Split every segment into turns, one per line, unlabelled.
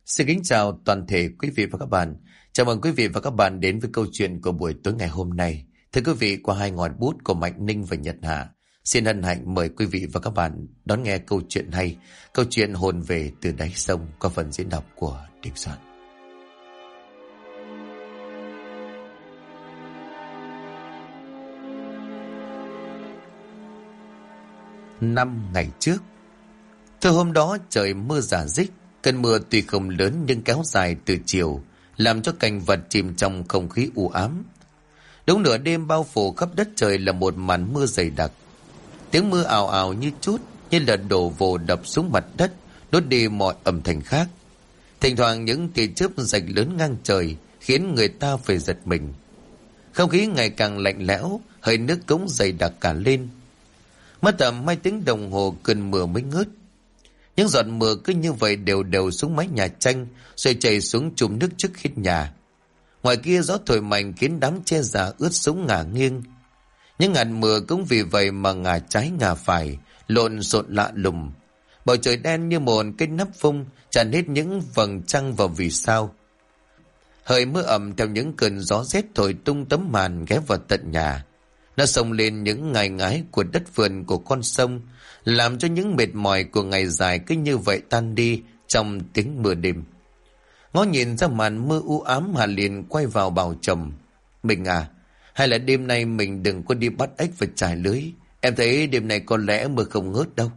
Xin kính chào toàn thể quý vị và các bạn. Chào mừng quý vị và các bạn đến với câu chuyện của buổi tối ngày hôm nay. Thưa quý vị, qua hai ngòi bút của Mạnh Ninh và Nhật Hà, xin hân hạnh mời quý vị và các bạn đón nghe câu chuyện hay, câu chuyện hồn về từ đáy sông qua phần diễn đọc của Đình Soạn. Năm ngày trước, từ hôm đó trời mưa rả rích. Cơn mưa tuy không lớn nhưng kéo dài từ chiều, làm cho cảnh vật chìm trong không khí u ám. Đúng nửa đêm bao phủ khắp đất trời là một màn mưa dày đặc. Tiếng mưa ào ào như trút, như là đổ vồ đập xuống mặt đất, đốt đi mọi âm thanh khác. Thỉnh thoảng những tia chớp rạch lớn ngang trời khiến người ta phải giật mình. Không khí ngày càng lạnh lẽo, hơi nước cũng dày đặc cả lên. Mất tầm 2 tiếng đồng hồ cơn mưa mới ngớt. Những giọt mưa cứ như vậy đều đều xuống mái nhà tranh, rồi chảy xuống chùm nước trước khít nhà. Ngoài kia gió thổi mạnh khiến đám tre già ướt sũng ngả nghiêng. Những hạt mưa cũng vì vậy mà ngả trái ngả phải, lộn xộn lạ lùng. Bầu trời đen như một cái nắp phông, tràn hết những vầng trăng vào vì sao. Hơi mưa ẩm theo những cơn gió rét thổi tung tấm màn ghé vào tận nhà. Nó xông lên những ngai ngái của đất vườn của con sông, làm cho những mệt mỏi của ngày dài cứ như vậy tan đi trong tiếng mưa đêm. Ngó nhìn ra màn mưa u ám, Hà liền quay vào bảo chồng: "Mình à, hay là đêm nay mình đừng có đi bắt ếch và trải lưới. Em thấy đêm nay có lẽ mưa không ngớt đâu."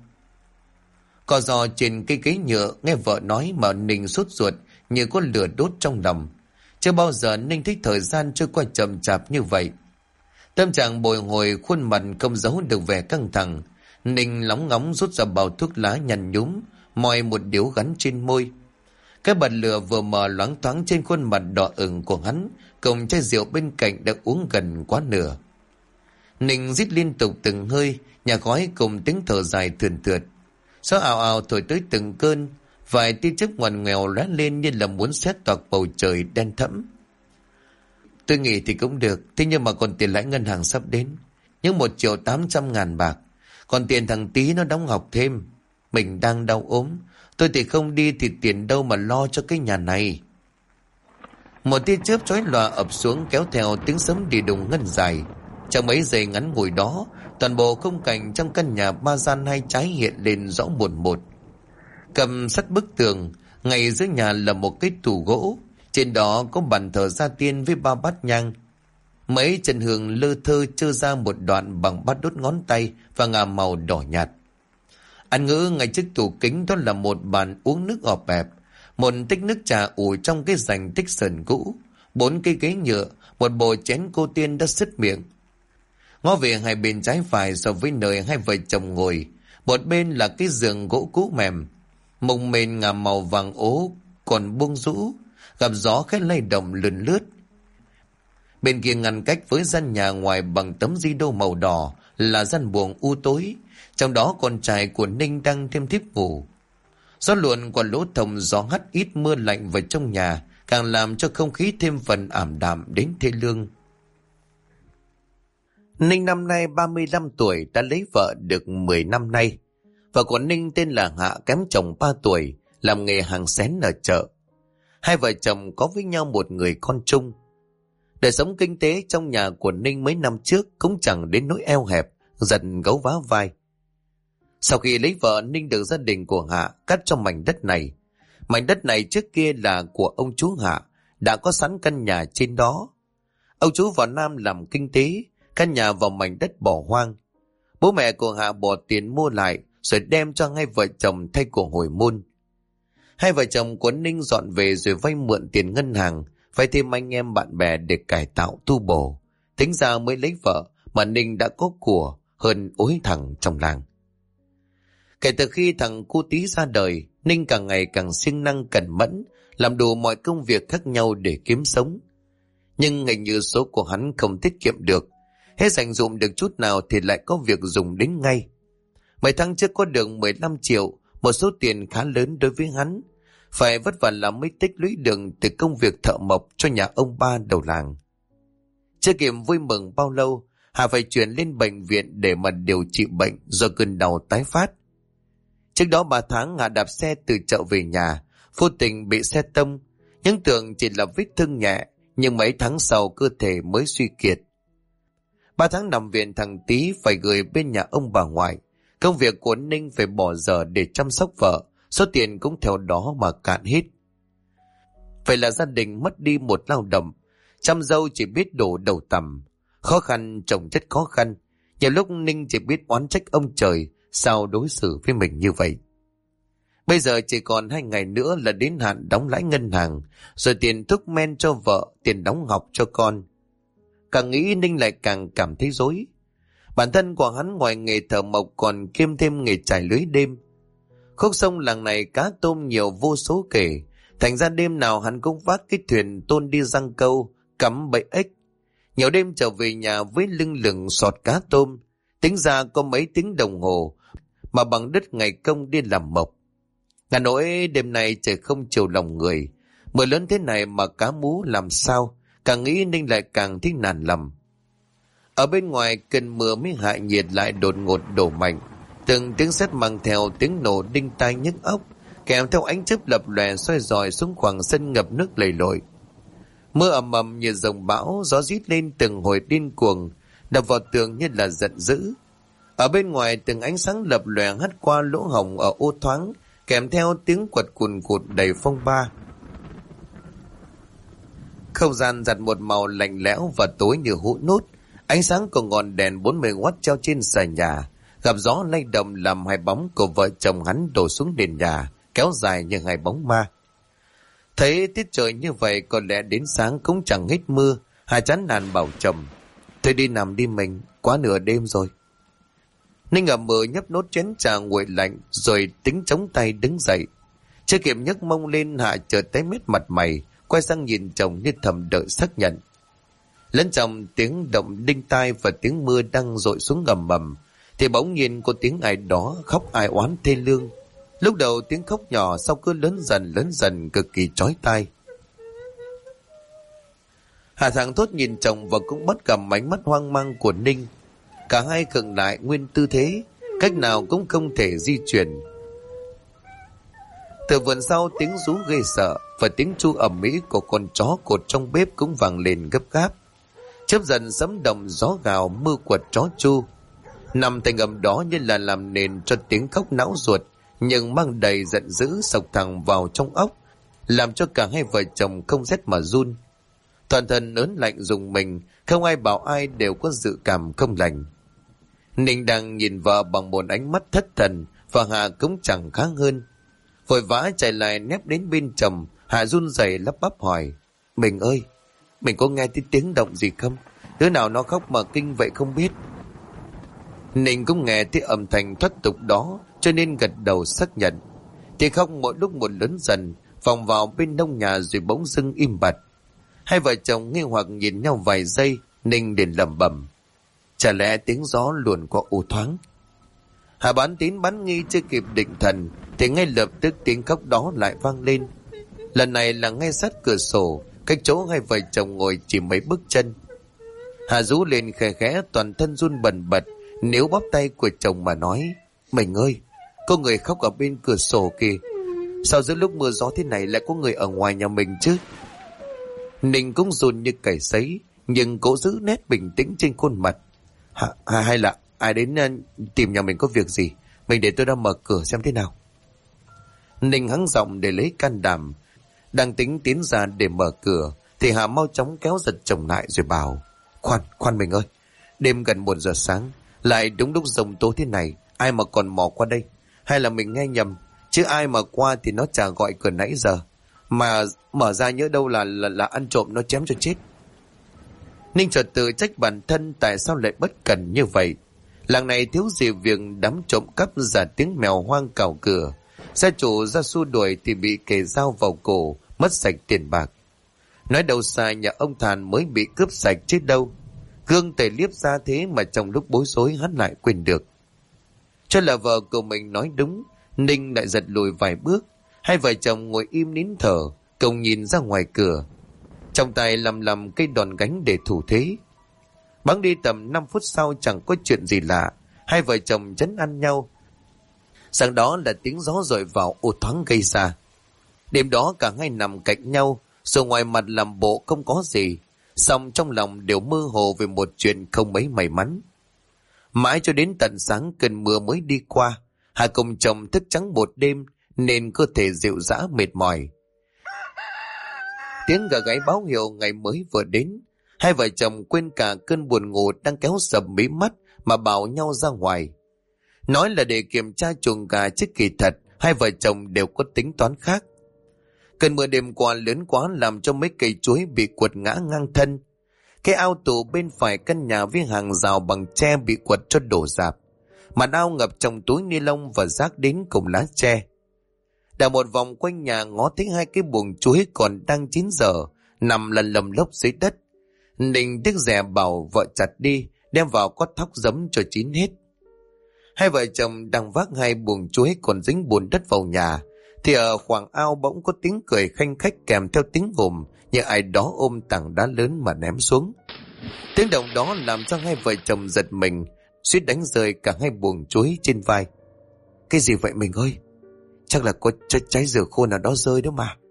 Cò giò trên cây ghế nhựa nghe vợ nói mà Ninh sốt ruột như có lửa đốt trong lòng. Chưa bao giờ Ninh thích thời gian trôi qua chậm chạp như vậy. Tâm trạng bồi hồi, khuôn mặt không giấu được vẻ căng thẳng. Ninh lóng ngóng rút ra bao thuốc lá nhăn nhúm, moi một điếu gắn trên môi. Cái bật lửa vừa mở loáng thoáng trên khuôn mặt đỏ ửng của hắn, cùng chai rượu bên cạnh đã uống gần quá nửa. Ninh rít liên tục từng hơi, nhà khói cùng tiếng thở dài thườn thượt. Gió ào ào thổi tới từng cơn, vài tia chớp ngoằn ngoèo lóe lên như là muốn xé toạc bầu trời đen thẫm. "Tôi nghĩ thì cũng được, thế nhưng mà còn tiền lãi ngân hàng sắp đến, những 1.800.000 bạc. Còn tiền thằng Tí nó đóng học thêm. Mình đang đau ốm, tôi thì không đi thì tiền đâu mà lo cho cái nhà này." Một tia chớp chói lòa ập xuống kéo theo tiếng sấm đi đùng ngân dài. Trong mấy giây ngắn ngủi đó, toàn bộ khung cảnh trong căn nhà 3 gian 2 trái hiện lên rõ một một. Cầm sát bức tường, ngay dưới nhà là một cái tủ gỗ. Trên đó có bàn thờ gia tiên với 3 bát nhang. Mấy chân hương lơ thơ trơ ra một đoạn bằng bát đốt ngón tay và ngà màu đỏ nhạt. Ăn ngữ ngay trước tủ kính đó là một bàn uống nước ọp ẹp, một tích nước trà ủ trong cái rành tích sờn cũ, 4 cây ghế nhựa, một bộ chén cô tiên đã sứt miệng. Ngó về hai bên trái phải so với nơi hai vợ chồng ngồi, một bên là cái giường gỗ cũ mềm, mùng mền ngà màu vàng ố còn buông rũ, gặp gió khẽ lay động lườn lướt. Bên kia ngăn cách với gian nhà ngoài bằng tấm di đô màu đỏ là gian buồng u tối, trong đó con trai của Ninh đang thêm thiếp ngủ. Gió luồn qua lỗ thông gió hắt ít mưa lạnh vào trong nhà, càng làm cho không khí thêm phần ảm đạm đến thê lương. Ninh năm nay 35 tuổi, đã lấy vợ được 10 năm nay. Vợ của Ninh tên là Hạ, kém chồng 3 tuổi, làm nghề hàng xén ở chợ. Hai vợ chồng có với nhau một người con chung. Đời sống kinh tế trong nhà của Ninh mấy năm trước cũng chẳng đến nỗi eo hẹp, giật gấu vá vai. Sau khi lấy vợ, Ninh được gia đình của Hạ cắt cho mảnh đất này. Mảnh đất này trước kia là của ông chú Hạ, đã có sẵn căn nhà trên đó. Ông chú vào Nam làm kinh tế, căn nhà vào mảnh đất bỏ hoang. Bố mẹ của Hạ bỏ tiền mua lại, rồi đem cho hai vợ chồng thay của hồi môn. Hai vợ chồng của Ninh dọn về rồi vay mượn tiền ngân hàng, vay thêm anh em bạn bè để cải tạo tu bổ. Tính ra mới lấy vợ mà Ninh đã có của hơn ối thằng trong làng. Kể từ khi thằng cu Tí ra đời, Ninh càng ngày càng siêng năng cẩn mẫn, làm đủ mọi công việc khác nhau để kiếm sống. Nhưng hình như số của hắn không tiết kiệm được, hết dành dụm được chút nào thì lại có việc dùng đến ngay. Mấy tháng trước có được 15 triệu, một số tiền khá lớn đối với hắn. Phải vất vả làm mới tích lũy được từ công việc thợ mộc cho nhà ông ba đầu làng. Chưa kịp vui mừng bao lâu, Hà phải chuyển lên bệnh viện để mà điều trị bệnh do cơn đau tái phát. Trước đó 3 tháng Hà đạp xe từ chợ về nhà, vô tình bị xe tông. Những tưởng chỉ là vết thương nhẹ, nhưng mấy tháng sau cơ thể mới suy kiệt. 3 tháng nằm viện, thằng Tý phải gửi bên nhà ông bà ngoại. Công việc của Ninh phải bỏ giờ để chăm sóc vợ, số tiền cũng theo đó mà cạn hết. Vậy là gia đình mất đi một lao động, chăm dâu chỉ biết đổ đầu tằm. Khó khăn chồng chất khó khăn, nhiều lúc Ninh chỉ biết oán trách ông trời sao đối xử với mình như vậy. Bây giờ chỉ còn 2 ngày nữa là đến hạn đóng lãi ngân hàng, rồi tiền thuốc men cho vợ, tiền đóng học cho con. Càng nghĩ Ninh lại càng cảm thấy rối. Bản thân của hắn ngoài nghề thợ mộc còn kiêm thêm nghề trải lưới đêm. Khúc sông làng này cá tôm nhiều vô số kể, thành ra đêm nào hắn cũng vác cái thuyền tôn đi giăng câu, cắm bẫy ếch. Nhiều đêm trở về nhà với lưng lửng sọt cá tôm, tính ra có mấy tiếng đồng hồ mà bằng đứt ngày công đi làm mộc. Ngà nỗi đêm nay trời không chiều lòng người, mưa lớn thế này mà cá mú làm sao, càng nghĩ Ninh lại càng thích nản lòng. Ở bên ngoài cơn mưa mới hạ nhiệt lại đột ngột đổ mạnh, từng tiếng sét mang theo tiếng nổ đinh tai nhức óc, kèm theo ánh chớp lập lòe soi rọi xuống khoảng sân ngập nước lầy lội. Mưa ầm ầm như dòng bão, gió rít lên từng hồi điên cuồng, đập vào tường như là giận dữ. Ở bên ngoài từng ánh sáng lập lòe hắt qua lỗ hổng ở ô thoáng, kèm theo tiếng quật cùn cụt đầy phong ba. Không gian giặt một màu lạnh lẽo và tối như hũ nút. Ánh sáng của ngọn đèn 40W treo trên xà nhà gặp gió lay động làm hai bóng của vợ chồng hắn đổ xuống nền nhà, kéo dài như hai bóng ma. Thấy tiết trời như vậy có lẽ đến sáng cũng chẳng hết mưa. Hà chán nản bảo chồng: "Thôi đi nằm đi mình, quá nửa đêm rồi." Ninh ậm ừ nhấp nốt chén trà nguội lạnh rồi tính chống tay đứng dậy. Chưa kịp nhấc mông lên, Hạ chợt tái mét mặt mày, quay sang nhìn chồng như thầm đợi xác nhận. Lẫn trong tiếng động đinh tai và tiếng mưa đang dội xuống ầm ầm thì bỗng nhiên có tiếng ai đó khóc ai oán thê lương. Lúc đầu tiếng khóc nhỏ, sau cứ lớn dần cực kỳ chói tai. Hà thẳng thốt nhìn chồng và cũng bắt gặp ánh mắt hoang mang của Ninh. Cả hai khựng lại nguyên tư thế, cách nào cũng không thể di chuyển. Từ vườn sau tiếng rú ghê sợ và tiếng chu ầm ĩ của con chó cột trong bếp cũng vang lên gấp gáp. Chớp dần sấm động, gió gào, mưa quật chó chu. Nằm thành ầm đó như là làm nền cho tiếng khóc não ruột, nhưng mang đầy giận dữ sộc thẳng vào trong óc, làm cho cả hai vợ chồng không rét mà run. Toàn thân ớn lạnh rùng mình, không ai bảo ai đều có dự cảm không lành. Ninh đang nhìn vợ bằng một ánh mắt thất thần, và Hà cũng chẳng khá hơn. Vội vã chạy lại nép đến bên chồng. Hà run rẩy lắp bắp hỏi: "Mình ơi, mình có nghe thấy tiếng động gì không? Đứa nào nó khóc mà kinh vậy không biết?" Ninh cũng nghe thấy âm thanh thoát tục đó, cho nên gật đầu xác nhận. Tiếng khóc mỗi lúc một lớn dần, vòng vào bên nông nhà rồi bỗng dưng im bặt. Hai vợ chồng nghi hoặc nhìn nhau vài giây. Ninh liền lẩm bẩm: "Chả lẽ tiếng gió luồn qua ô thoáng?" Hà bán tín bán nghi chưa kịp định thần thì ngay lập tức tiếng khóc đó lại vang lên. Lần này là ngay sát cửa sổ, cách chỗ hai vợ chồng ngồi chỉ mấy bước chân. Hà rú lên khẽ khẽ, toàn thân run bần bật, níu bóp tay của chồng mà nói: "Mình ơi, có người khóc ở bên cửa sổ kìa. Sao giữa lúc mưa gió thế này lại có người ở ngoài nhà mình chứ?" Ninh cũng run như cầy sấy, nhưng cố giữ nét bình tĩnh trên khuôn mặt. Hay là ai đến tìm nhà mình có việc gì? Mình để tôi ra mở cửa xem thế nào." Ninh hắng giọng để lấy can đảm. Đang tính tiến ra để mở cửa thì Hà mau chóng kéo giật chồng lại rồi bảo: Khoan mình ơi, đêm gần 1 giờ sáng, lại đúng lúc giông tố thế này, ai mà còn mò qua đây? Hay là mình nghe nhầm? Chứ ai mà qua thì nó chả gọi cửa nãy giờ, mà mở ra nhớ đâu là ăn trộm nó chém cho chết." Ninh chợt tự trách bản thân tại sao lại bất cẩn như vậy. Làng này thiếu gì việc đám trộm cắp giả tiếng mèo hoang cào cửa. Gia chủ ra xua đuổi thì bị kề dao vào cổ, mất sạch tiền bạc. Nói đâu xa nhà ông Thàn mới bị cướp sạch chứ đâu. Gương tề liếp ra thế mà trong lúc bối rối hắn lại quên được. Cho là vợ của mình nói đúng, Ninh lại giật lùi vài bước. Hai vợ chồng ngồi im nín thở, cùng nhìn ra ngoài cửa. Trong tay lầm cây đòn gánh để thủ thế. Bắn đi tầm 5 phút sau chẳng có chuyện gì lạ. Hai vợ chồng trấn an nhau. Sáng đó là tiếng gió dội vào ô thoáng gây ra. Đêm đó cả hai nằm cạnh nhau, rồi ngoài mặt làm bộ không có gì, song trong lòng đều mơ hồ về một chuyện không mấy may mắn. Mãi cho đến tận sáng cơn mưa mới đi qua, hai công chồng thức trắng một đêm nên cơ thể rệu rã mệt mỏi. Tiếng gà gáy báo hiệu ngày mới vừa đến. Hai vợ chồng quên cả cơn buồn ngủ đang kéo sập mí mắt mà bảo nhau ra ngoài. Nói là để kiểm tra chuồng gà, chứ kỳ thật hai vợ chồng đều có tính toán khác. Cơn mưa đêm qua lớn quá làm cho mấy cây chuối bị quật ngã ngang thân. Cái ao tù bên phải căn nhà với hàng rào bằng tre bị quật cho đổ rạp. Màn ao ngập trong túi ni lông và rác đến cùng lá tre. Đào một vòng quanh nhà ngó thấy hai cái buồng chuối còn đang chín dở nằm lầm lầm lốc dưới đất. Ninh tiếc rẻ bảo vợ chặt đi, đem vào có thóc giấm cho chín hết. Hai vợ chồng đang vác hai buồng chuối còn dính bùn đất vào nhà, thì ở khoảng ao bỗng có tiếng cười khanh khách kèm theo tiếng gầm như ai đó ôm tảng đá lớn mà ném xuống. Tiếng động đó làm cho hai vợ chồng giật mình, suýt đánh rơi cả hai buồng chuối trên vai. Cái gì vậy mình ơi? Chắc là có trái dừa khô nào đó rơi đó mà.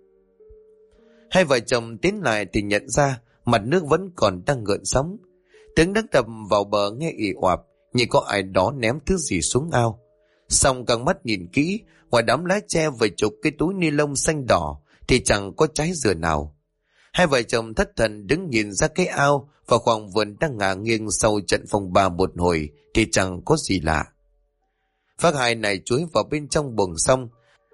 Hai vợ chồng tiến lại thì nhận ra mặt nước vẫn còn đang gợn sóng. Tiếng đất đập vào bờ nghe ì oạp, như có ai đó ném thứ gì xuống ao. Xong căng mắt nhìn kỹ, ngoài đám lá tre vài chục cái túi ni lông xanh đỏ thì chẳng có trái dừa nào. Hai vợ chồng thất thần đứng nhìn ra cái ao và khoảng vườn đang ngả nghiêng sau trận phong ba một hồi thì chẳng có gì lạ. Phát hai này chuối vào bên trong buồng xong,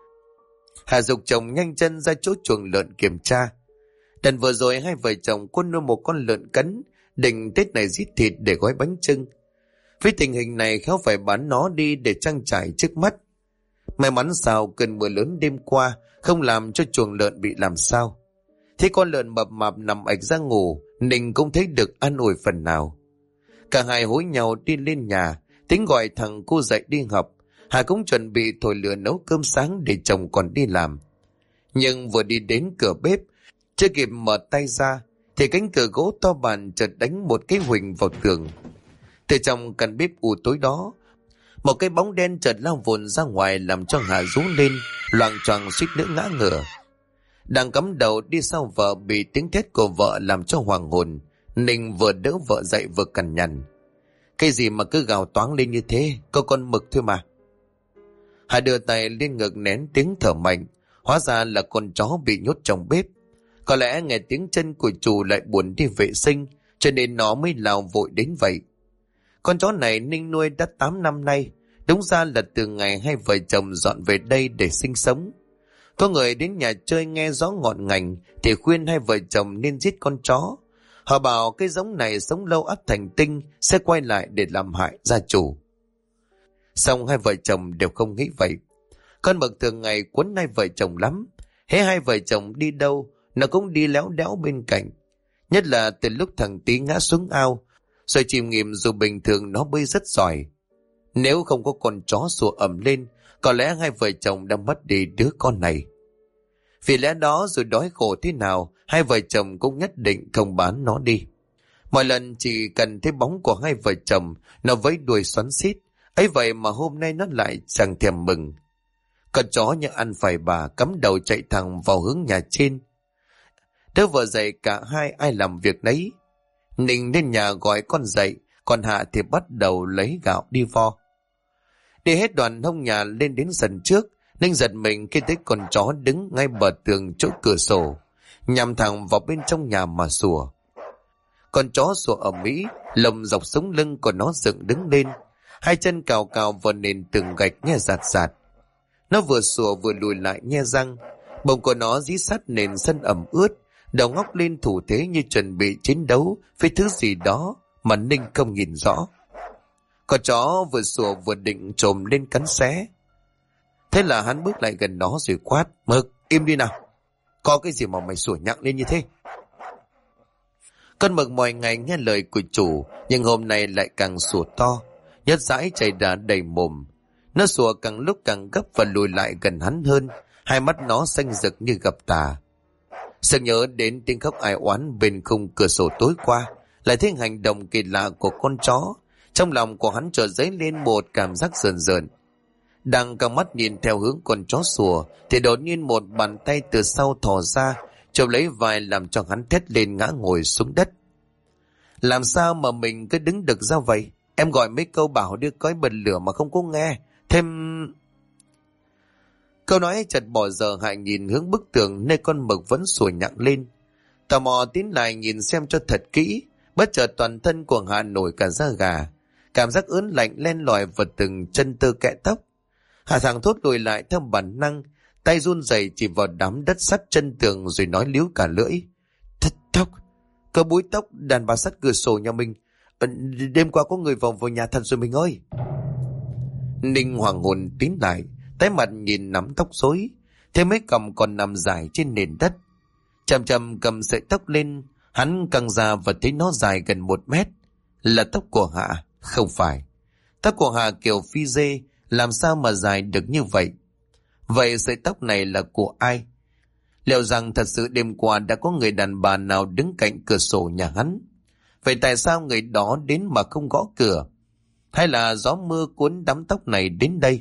Hà dục chồng nhanh chân ra chỗ chuồng lợn kiểm tra. Đợt vừa rồi hai vợ chồng có nuôi một con lợn cấn, định Tết này giết thịt để gói bánh chưng. Với tình hình này khéo phải bán nó đi để trang trải trước mắt. May mắn sao cơn mưa lớn đêm qua không làm cho chuồng lợn bị làm sao. Thế con lợn mập mạp nằm ạch ra ngủ, Ninh cũng thấy được an ủi phần nào. Cả hai hối nhau đi lên nhà, tính gọi thằng cô dậy đi học. Hà cũng chuẩn bị thổi lửa nấu cơm sáng để chồng còn đi làm. Nhưng vừa đi đến cửa bếp, chưa kịp mở tay ra thì cánh cửa gỗ to bản chợt đánh một cái huỳnh vào tường. Từ trong căn bếp u tối đó, một cái bóng đen chợt lao vụn ra ngoài làm cho Hà rú lên, loạng choạng suýt nữa ngã ngửa. Đang cắm đầu đi sau vợ bị tiếng thét của vợ làm cho hoàng hồn. Ninh vừa đỡ vợ dậy vừa cằn nhằn. Cái gì mà cứ gào toáng lên như thế, có con mực thôi mà. Hà đưa tay lên ngực nén tiếng thở mạnh, hóa ra là con chó bị nhốt trong bếp. Có lẽ nghe tiếng chân của chủ lại buồn đi vệ sinh, cho nên nó mới lao vội đến vậy. Con chó này Ninh nuôi đã 8 năm nay, đúng ra là từ ngày hai vợ chồng dọn về đây để sinh sống. Có người đến nhà chơi nghe rõ ngọn ngành thì khuyên hai vợ chồng nên giết con chó. Họ bảo cái giống này sống lâu ắt thành tinh, sẽ quay lại để làm hại gia chủ. Xong hai vợ chồng đều không nghĩ vậy. Con mực thường ngày quấn hai vợ chồng lắm. Hễ hai vợ chồng đi đâu, nó cũng đi léo đéo bên cạnh. Nhất là từ lúc thằng Tí ngã xuống ao, rồi chìm nghỉm dù bình thường nó bơi rất giỏi. Nếu không có con chó sủa ầm lên, có lẽ hai vợ chồng đã mất đi đứa con này. Vì lẽ đó dù đói khổ thế nào, hai vợ chồng cũng nhất định không bán nó đi. Mọi lần chỉ cần thấy bóng của hai vợ chồng, nó vẫy đuôi xoắn xít. Ấy vậy mà hôm nay nó lại chẳng thèm mừng. Con chó như ăn phải bà cắm đầu chạy thẳng vào hướng nhà trên. Đứa vợ dậy cả hai ai làm việc nấy. Ninh lên nhà gọi con dậy, còn Hạ thì bắt đầu lấy gạo đi vo. Đi hết đoạn hông nhà lên đến sân trước, Ninh giật mình khi thấy con chó đứng ngay bờ tường chỗ cửa sổ, nhằm thẳng vào bên trong nhà mà sủa. Con chó sủa ầm ĩ, lồng dọc sống lưng của nó dựng đứng lên, hai chân cào cào vào nền tường gạch nghe rạt rạt. Nó vừa sủa vừa lùi lại nhe răng, bụng của nó dí sát nền sân ẩm ướt, đầu ngóc lên thủ thế như chuẩn bị chiến đấu với thứ gì đó mà Ninh không nhìn rõ. Con chó vừa sủa vừa định trồm lên cắn xé. Thế là hắn bước lại gần nó rồi quát: Mực, im đi nào, có cái gì mà mày sủa nhặng lên như thế? Con mực mọi ngày nghe lời của chủ, nhưng hôm nay lại càng sủa to, nhất dãi chảy đà đầy mồm. Nó sủa càng lúc càng gấp và lùi lại gần hắn hơn, hai mắt nó xanh rực như gặp tà. Sực nhớ đến tiếng khóc ai oán bên khung cửa sổ tối qua, lại thấy hành động kỳ lạ của con chó. Trong lòng của hắn chợt dấy lên một cảm giác rờn rợn. Đang căng mắt nhìn theo hướng con chó sủa thì đột nhiên một bàn tay từ sau thò ra chộp lấy vai làm cho hắn thét lên ngã ngồi xuống đất. Làm sao mà mình cứ đứng được ra vậy? Em gọi mấy câu bảo đưa cói bật lửa mà không có nghe. Thêm... Câu nói chợt bỏ giờ Hải nhìn hướng bức tường nơi con mực vẫn sủa nhặng lên. Tò mò tiến lại nhìn xem cho thật kỹ. Bất chợt toàn thân của Hạ nổi cả da gà. Cảm giác ớn lạnh len lỏi vào từng chân tơ kẽ tóc. Hạ thẳng thốt lùi lại theo bản năng, tay run rẩy chỉ vào đám đất sắt chân tường rồi nói líu cả lưỡi. Tóc, có búi tóc đàn bà sắt cửa sổ nhà mình. Đêm qua có người vào nhà thật rồi mình ơi. Ninh hoàng hồn tín lại, tái mặt nhìn nắm tóc rối, thêm mấy cằm còn nằm dài trên nền đất. Chậm chậm cầm sợi tóc lên, hắn căng ra và thấy nó dài gần 1 mét. Là tóc của Hạ? Không phải. Tóc của Hạ kiểu phi dê, làm sao mà dài được như vậy? Vậy sợi tóc này là của ai? Liệu rằng thật sự đêm qua đã có người đàn bà nào đứng cạnh cửa sổ nhà hắn? Vậy tại sao người đó đến mà không gõ cửa? Hay là gió mưa cuốn đám tóc này đến đây?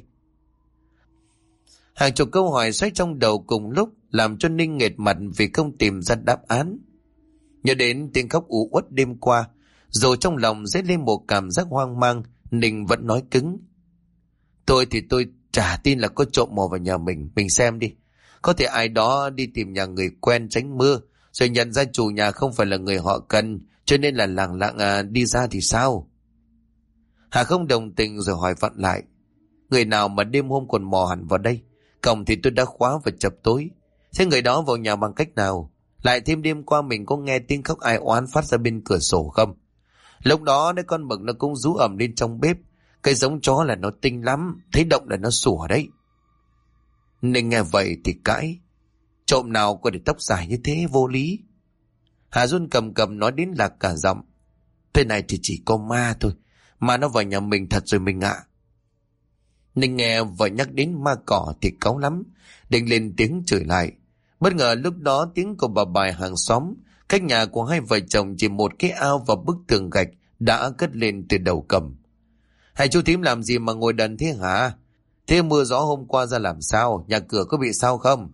Hàng chục câu hỏi xoay trong đầu cùng lúc làm cho Ninh nghệt mặt vì không tìm ra đáp án. Nhớ đến tiếng khóc u uất đêm qua, rồi trong lòng dấy lên một cảm giác hoang mang, Ninh vẫn nói cứng. Tôi chả tin là có trộm mò vào nhà mình xem đi. Có thể ai đó đi tìm nhà người quen tránh mưa, rồi nhận ra chủ nhà không phải là người họ cần, cho nên là lảng lặng đi ra thì sao? Hà không đồng tình rồi hỏi vặn lại. Người nào mà đêm hôm còn mò hẳn vào đây? Cổng thì tôi đã khóa và chập tối. Thế người đó vào nhà bằng cách nào? Lại thêm đêm qua mình có nghe tiếng khóc ai oán phát ra bên cửa sổ không? Lúc đó đấy con mực nó cũng rú ầm lên trong bếp. Cái giống chó là nó tinh lắm, thấy động là nó sủa đấy. Ninh nghe vậy thì cãi. Trộm nào có để tóc dài như thế, vô lý. Hà run cầm nói đến lạc cả giọng. Thế này thì chỉ có ma thôi, mà nó vào nhà mình thật rồi mình ạ. Ninh nghe vợ nhắc đến ma cỏ thì cáu lắm, định lên tiếng chửi lại. Bất ngờ lúc đó tiếng của bà Bài hàng xóm, cách nhà của hai vợ chồng chỉ một cái ao và bức tường gạch đã cất lên từ đầu cầm. Hai chú thím làm gì mà ngồi đần thế hả? Thế mưa gió hôm qua ra làm sao? Nhà cửa có bị sao không?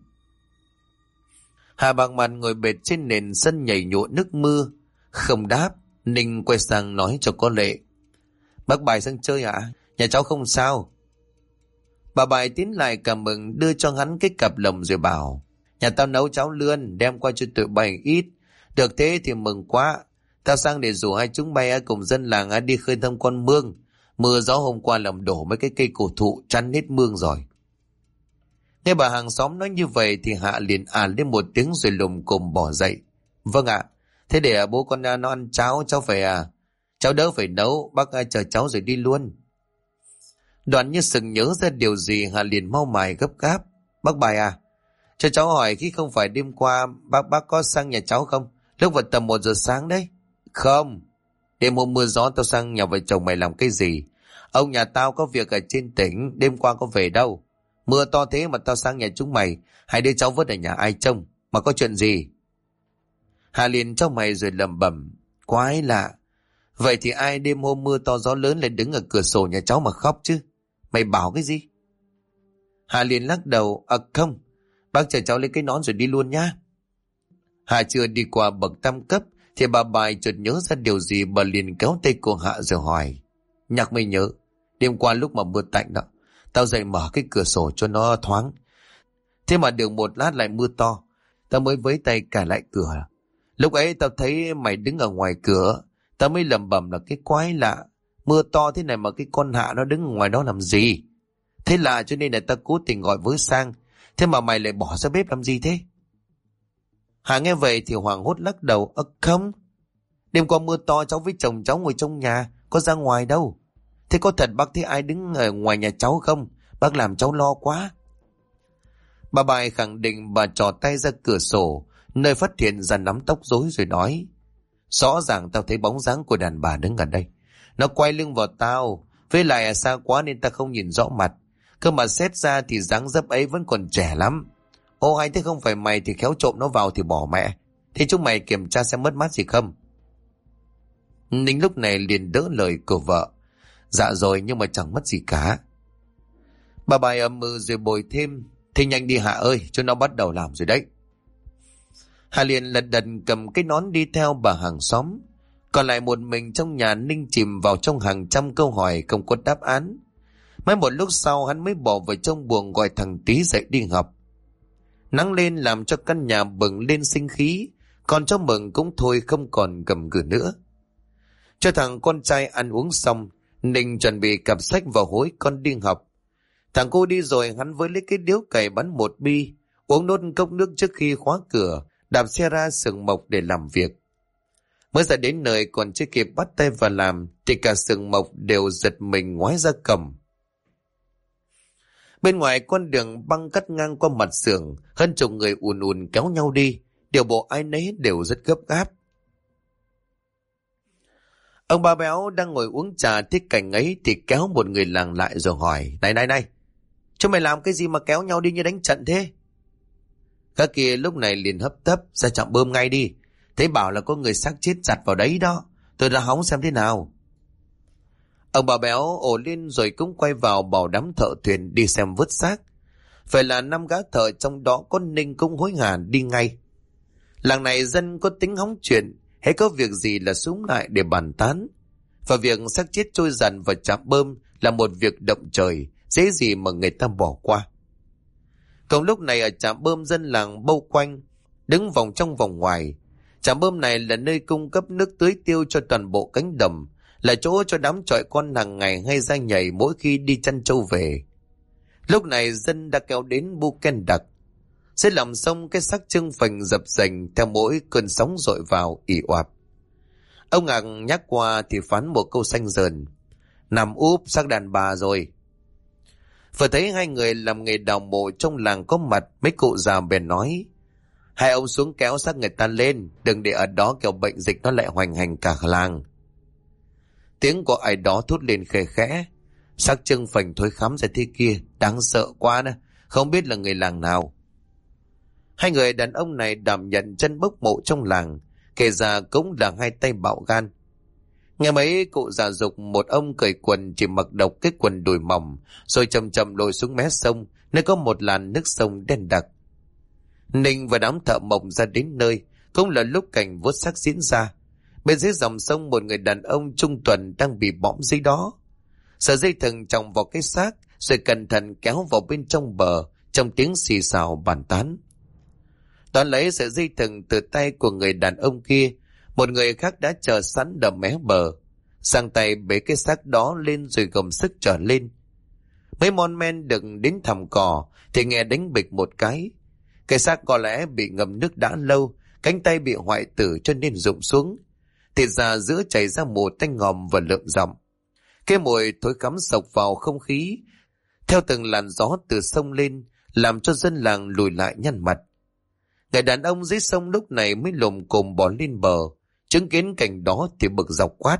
Hà bằng mặt ngồi bệt trên nền sân nhảy nhụa nước mưa. Không đáp, Ninh quay sang nói cho có lệ. Bác Bài sang chơi ạ? Nhà cháu không sao. Bà Bài tiến lại cảm mừng đưa cho hắn cái cặp lồng rồi bảo. Nhà tao nấu cháo lươn, đem qua cho tụi bay ít. Được thế thì mừng quá. Tao sang để rủ hai chúng bay cùng dân làng đi khơi thông con mương. Mưa gió hôm qua làm đổ mấy cái cây cổ thụ chắn hết mương rồi. Nghe bà hàng xóm nói như vậy thì Hạ liền lên một tiếng rồi lùm cùm bỏ dậy. Vâng ạ, thế để bố con nó ăn cháo, cháu phải cháu đỡ phải nấu, bác chờ cháu rồi đi luôn. Đoạn như sừng nhớ ra điều gì Hạ liền mau mài gấp gáp. Bác Bài cho cháu hỏi khi không phải đêm qua bác có sang nhà cháu không? Lúc vào tầm 1 giờ sáng đấy. Không, đêm hôm mưa gió tao sang nhà vợ chồng mày làm cái gì? Ông nhà tao có việc ở trên tỉnh, đêm qua có về đâu. Mưa to thế mà tao sang nhà chúng mày, hai đứa cháu vớt ở nhà ai trông, mà có chuyện gì? Hà liền cho mày rồi lẩm bẩm, quái lạ. Vậy thì ai đêm hôm mưa to gió lớn lại đứng ở cửa sổ nhà cháu mà khóc chứ? Mày bảo cái gì? Hà liền lắc đầu, không, bác chờ cháu lấy cái nón rồi đi luôn nhá. Hà chưa đi qua bậc tam cấp thì bà Bài chợt nhớ ra điều gì, bà liền kéo tay của Hạ rồi hỏi. Nhắc mày nhớ, đêm qua lúc mà mưa tạnh đó, tao dậy mở cái cửa sổ cho nó thoáng. Thế mà được một lát lại mưa to, tao mới với tay cài lại cửa. Lúc ấy tao thấy mày đứng ở ngoài cửa, tao mới lẩm bẩm là cái quái lạ. Mưa to thế này mà cái con Hạ nó đứng ở ngoài đó làm gì? Thế lạ cho nên là tao cố tình gọi với sang. Thế mà mày lại bỏ ra bếp làm gì thế? Hà nghe vậy thì hoảng hốt lắc đầu. Không, đêm qua mưa to cháu với chồng cháu ngồi trong nhà, có ra ngoài đâu. Thế có thật bác thấy ai đứng ở ngoài nhà cháu không? Bác làm cháu lo quá. Bà Bài khẳng định, bà trò tay ra cửa sổ, nơi phát hiện ra nắm tóc rối rồi nói. Rõ ràng tao thấy bóng dáng của đàn bà đứng ở đây. Nó quay lưng vào tao, với lại xa quá nên ta không nhìn rõ mặt. Cơ mà xét ra thì dáng dấp ấy vẫn còn trẻ lắm. Ô hay thế không phải mày thì khéo trộm nó vào thì bỏ mẹ. Thế chúng mày kiểm tra xem mất mát gì không? Ninh lúc này liền đỡ lời của vợ. Dạ rồi, nhưng mà chẳng mất gì cả. Bà bài âm mưu rồi bồi thêm. Thì nhanh đi Hạ ơi, chúng nó bắt đầu làm rồi đấy. Hà liền lật đật cầm cái nón đi theo bà hàng xóm. Còn lại một mình trong nhà, Ninh chìm vào trong hàng trăm câu hỏi không có đáp án. Mấy một lúc sau hắn mới bỏ vào trong buồng gọi thằng Tí dậy đi học. Nắng lên làm cho căn nhà bừng lên sinh khí, còn cho Mừng cũng thôi không còn gầm gừ nữa. Cho thằng con trai ăn uống xong, Ninh chuẩn bị cặp sách và hối con đi học. Thằng cô đi rồi, hắn với lấy cái điếu cày bắn một bi, uống nốt cốc nước trước khi khóa cửa, đạp xe ra xưởng mộc để làm việc. Mới ra đến nơi còn chưa kịp bắt tay vào làm thì cả xưởng mộc đều giật mình ngoái ra cầm. Bên ngoài con đường băng cắt ngang qua mặt xưởng, hơn chục người ùn ùn kéo nhau đi, điều bộ ai nấy đều rất gấp gáp. Ông ba béo đang ngồi uống trà thấy cảnh ấy thì kéo một người làng lại rồi hỏi: Này, chúng mày làm cái gì mà kéo nhau đi như đánh trận thế? Các kia lúc này liền hấp tấp: Ra trạm bơm ngay đi, thấy bảo là có người xác chết giặt vào đấy đó, tôi ra hóng xem thế nào. Ông bà béo ồ lên rồi cũng quay vào bảo đám thợ thuyền đi xem vớt xác. Phải là 5 gã thợ, trong đó có Ninh cũng hối hả đi ngay. Làng này dân có tính hóng chuyện, hễ có việc gì là xúm lại để bàn tán. Và việc xác chết trôi dần vào trạm bơm là một việc động trời, dễ gì mà người ta bỏ qua. Còn lúc này ở trạm bơm dân làng bâu quanh, đứng vòng trong vòng ngoài. Trạm bơm này là nơi cung cấp nước tưới tiêu cho toàn bộ cánh đồng, là chỗ cho đám chọi con hàng ngày hay ra nhảy mỗi khi đi chăn trâu về. Lúc này dân đã kéo đến bu ken đặc. Dưới lòng sông, cái xác trưng phình dập dềnh theo mỗi cơn sóng dội vào ì oạp. Ông Ngạc nhắc qua thì phán một câu xanh dờn: Nằm úp xác đàn bà rồi. Vừa thấy hai người làm nghề đào mộ trong làng có mặt, mấy cụ già bèn nói: Hai ông xuống kéo xác người ta lên, đừng để ở đó kiểu bệnh dịch nó lại hoành hành cả làng. Tiếng của ai đó thốt lên khẽ khẽ: Xác trưng phình thôi khám ra thế kia, đáng sợ quá đó, không biết là người làng nào. Hai người đàn ông này đảm nhận chân bốc mộ trong làng, kể ra cũng là hai tay bạo gan. Nghe mấy cụ già dục một ông cởi quần chỉ mặc độc cái quần đùi mỏng, rồi chậm chậm lội xuống mé sông, nơi có một làn nước sông đen đặc. Ninh và đám thợ mộc ra đến nơi, cũng là lúc cảnh vớt xác diễn ra. Bên dưới dòng sông, một người đàn ông trung tuần đang bị bõm dưới đó. Sợi dây thừng chồng vào cái xác, rồi cẩn thận kéo vào bên trong bờ, trong tiếng xì xào bàn tán. Toán lấy sợi dây thừng từ tay của người đàn ông kia, một người khác đã chờ sẵn đầm mé bờ, sang tay bế cái xác đó lên rồi gồng sức trở lên. Mấy mon men đừng đến thẳm cỏ thì nghe đánh bịch một cái. Cái xác có lẽ bị ngâm nước đã lâu, cánh tay bị hoại tử cho nên rụng xuống. Thịt da giữa chảy ra mùi tanh ngòm và lợm giọng. Cái mùi thối cắm sộc vào không khí, theo từng làn gió từ sông lên, làm cho dân làng lùi lại nhăn mặt. Người đàn ông dưới sông lúc này mới lồm cồm bò lên bờ, chứng kiến cảnh đó thì bực dọc quát: